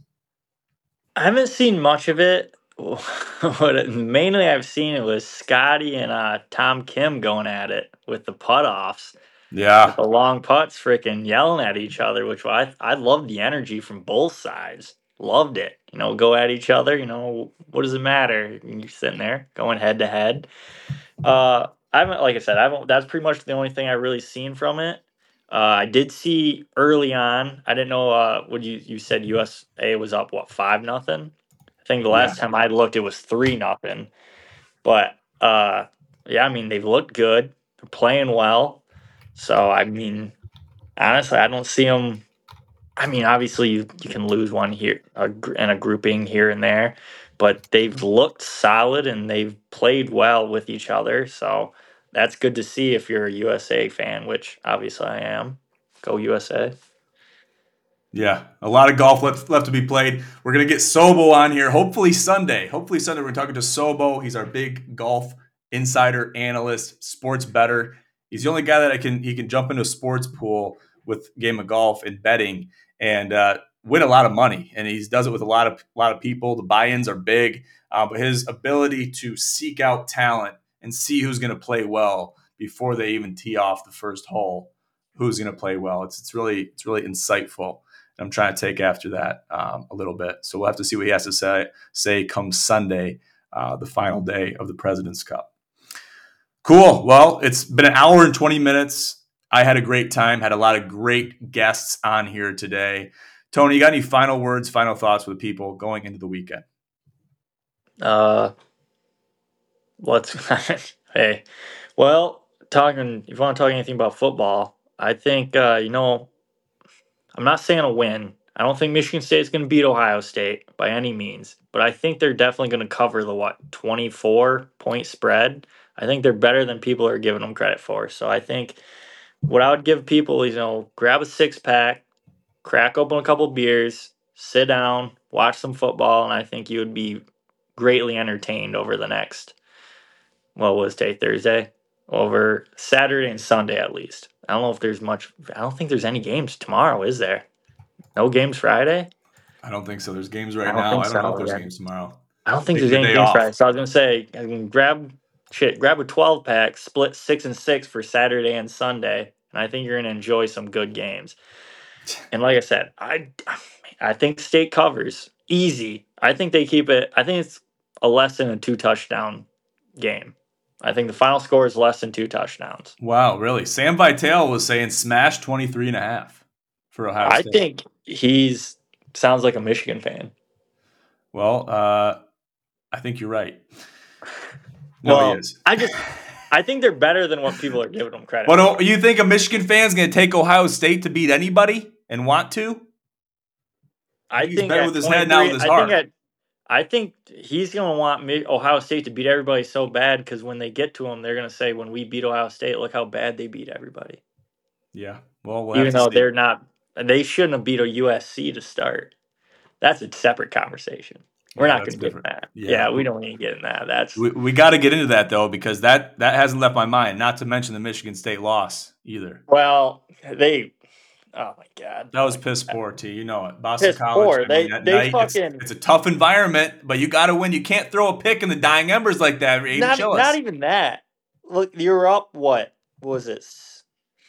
I haven't seen much of it. What mainly I've seen it was Scotty and uh, Tom Kim going at it with the putt offs. Yeah, The long putts, freaking yelling at each other, which I I loved the energy from both sides. Loved it. You know, go at each other. You know, what does it matter? You're sitting there going head to head. Uh, I haven't, like I said, I haven't. That's pretty much the only thing I really seen from it. Uh, I did see early on. I didn't know. Uh, what you you said U S A was up what five nothing. I think the last yeah, time I looked, it was three nothing. But uh, yeah, I mean they've looked good. They're playing well. So I mean, honestly, I don't see them. I mean, obviously you, you can lose one here a, gr- and a grouping here and there, but they've looked solid and they've played well with each other. So that's good to see if you're a U S A fan, which obviously I am. Go U S A. yeah. A lot of golf left left to be played. We're gonna get Sobo on here. Hopefully Sunday. Hopefully Sunday. We're talking to Sobo. He's our big golf insider analyst, sports bettor. He's the only guy that I can he can jump into a sports pool with game of golf and betting and uh, win a lot of money. And he does it with a lot of a lot of people. The buy-ins are big, uh, but his ability to seek out talent and see who's going to play well before they even tee off the first hole, who's going to play well. It's it's really it's really insightful. And I'm trying to take after that um, a little bit. So we'll have to see what he has to say say come Sunday, uh, the final day of the President's Cup. Cool. Well, it's been an hour and twenty minutes. I had a great time, had a lot of great guests on here today. Tony, you got any final words, final thoughts with people going into the weekend? Uh, what's hey, well, talking. If you want to talk anything about football, I think uh, you know. I'm not saying a win. I don't think Michigan State is going to beat Ohio State by any means, but I think they're definitely going to cover the what twenty-four point spread. I think they're better than people are giving them credit for. So I think what I would give people is, you know, grab a six pack, crack open a couple beers, sit down, watch some football, and I think you would be greatly entertained over the next, what was today, Thursday? Over Saturday and Sunday at least. I don't know if there's much. I don't think there's any games tomorrow, is there? No games Friday? I don't think so. There's games right I don't now. think I don't know so, if there's yeah. games tomorrow. I don't think Take there's the any day games off. Friday. So I was gonna say, I can grab shit, grab a twelve pack, split six and six for Saturday and Sunday, and I think you're gonna enjoy some good games. And like I said, I I think State covers easy. I think they keep it. I think it's a less than a two touchdown game. I think the final score is less than two touchdowns. Wow, really? Sam Vitale was saying smash twenty-three and a half for Ohio I State. think he's sounds like a Michigan fan. Well, uh, I think you're right. No, well, he is. I just I think they're better than what people are giving them credit But for. oh, you think a Michigan fan's going to take Ohio State to beat anybody and want to? I He's think better at with his head, not with his I heart. Think at, I think he's going to want Mi- Ohio State to beat everybody so bad because when they get to them, they're going to say, when we beat Ohio State, look how bad they beat everybody. Yeah. Well, we'll Even have to though see. they're not, they shouldn't have beat a U S C to start. That's a separate conversation. We're Yeah, not that's going to get in different. that. Yeah. Yeah. we don't need to get in that. That's We, we got to get into that, though, because that, that hasn't left my mind, not to mention the Michigan State loss either. well, they. Oh my God, That was piss poor, T. You know it. Boston Piss College. poor. I mean, They- at they night, it's, fucking- it's a tough environment, but you got to win. You can't throw a pick in the dying embers like that, Aiden not Chillis. not even that. Look, you're up. What was it? S-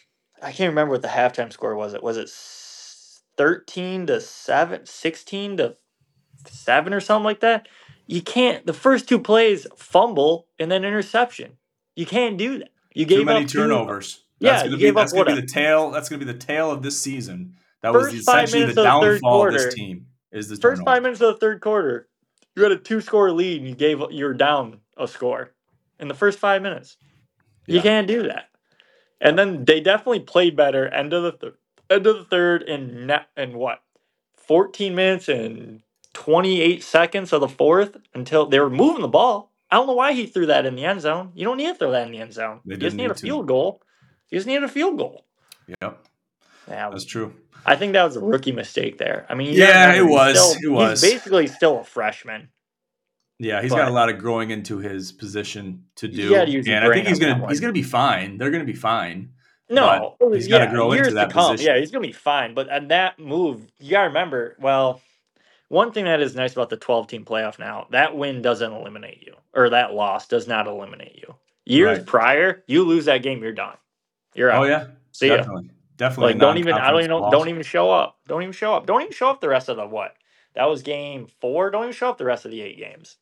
I can't remember what the halftime score was. It was it s- thirteen to seven, sixteen to seven, or something like that. You can't. The first two plays, fumble and then interception. You can't do that. You Too gave many up two- turnovers. Yeah, that's you gonna gave be, up that's gonna what be a- the tail. That's gonna be the tail of this season. That was First five essentially the minutes of the third downfall of this quarter- team. Is the First turnover. five minutes of the third quarter, you had a two-score lead and you gave you were down a score in the first five minutes. You Yeah. can't do that. And then they definitely played better end of the th- end of the third and net and what fourteen minutes and twenty-eight seconds of the fourth until they were moving the ball. I don't know why he threw that in the end zone. You don't need to throw that in the end zone. They You just didn't need a need to. field goal. You just need a field goal. Yep, Yeah, that's true. I think that was a rookie mistake there. I mean, you Yeah, gotta remember, it he's was. still- It was. He's basically still a freshman. Yeah, he's But- got a lot of growing into his position to do, You gotta use your and I brain think he's on that gonna one. he's gonna be fine. They're gonna be fine. No, But he's gotta yeah, grow into years that to come. position. Yeah, he's gonna be fine. But on that move, you gotta remember. Well, one thing that is nice about the twelve-team playoff now, that win doesn't eliminate you, or that loss does not eliminate you. Years Right. prior, you lose that game, you're done. You're out. Oh yeah, See ya. definitely, definitely. Like, don't even. I don't even. non-conference Don't loss. even show up. Don't even show up. Don't even show up the rest of the what? That was game four. Don't even show up the rest of the eight games.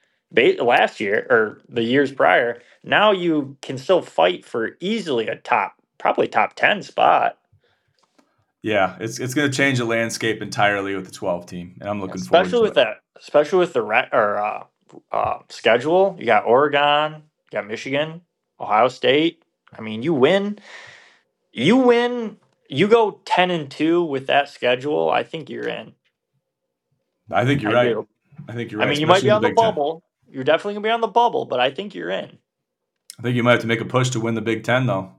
Ba- last year or the years prior, now you can still fight for easily a top, probably top ten spot. Yeah, it's it's going to change the landscape entirely with the twelve team, and I'm looking especially forward with to it. that, especially with the re- or uh, uh, schedule. You got Oregon, you got Michigan, Ohio State. I mean, you win, you win, you go ten and two with that schedule. I think you're in. I think you're I right. do. I think you're I right. mean, you might especially be in on the Big Ten. bubble. You're definitely gonna be on the bubble, but I think you're in. I think you might have to make a push to win the Big Ten, though,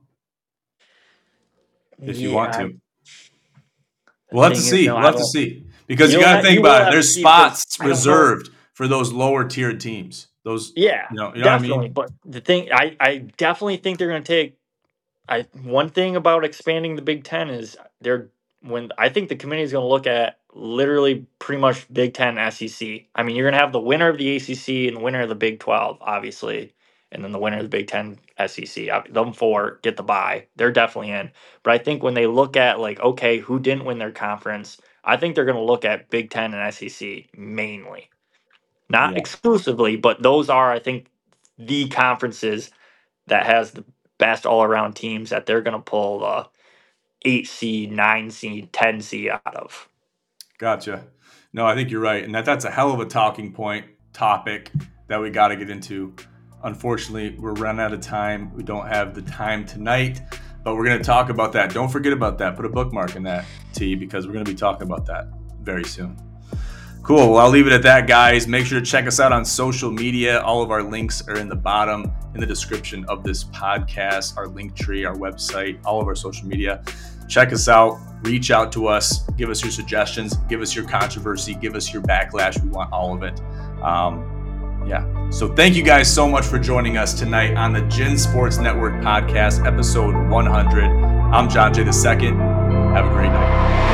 if you Yeah, want I- to. We'll have to thing is, see. no, We'll I have to don't- see because You you don't got to have- think you will about it. have There's to see, 'cause spots I don't know. reserved for those lower tiered teams. Those, Yeah, you know, you know what I definitely. mean? But the thing, I, I definitely think they're going to take. I one thing about expanding the Big Ten is they're when I think the committee is going to look at literally pretty much Big Ten, S E C. I mean, you're going to have the winner of the A C C and the winner of the Big twelve, obviously, and then the winner of the Big Ten, S E C. Ob- Them four get the bye. They're definitely in. But I think when they look at like, okay, who didn't win their conference, I think they're going to look at Big Ten and S E C mainly. Not Yeah. exclusively, but those are, I think, the conferences that has the best all-around teams that they're going to pull the eight seed, nine seed, ten seed out of. Gotcha. No, I think you're right, and that that's a hell of a talking point topic that we got to get into. Unfortunately, we're running out of time. We don't have the time tonight, but we're going to talk about that. Don't forget about that. Put a bookmark in that, T, because we're going to be talking about that very soon. Cool. Well, I'll leave it at that, guys. Make sure to check us out on social media. All of our links are in the bottom in the description of this podcast, our link tree, our website, all of our social media. Check us out. Reach out to us. Give us your suggestions. Give us your controversy. Give us your backlash. We want all of it. Um, yeah. So thank you guys so much for joining us tonight on the Gin Sports Network podcast, episode one hundred. I'm John Jay the Second. Have a great night.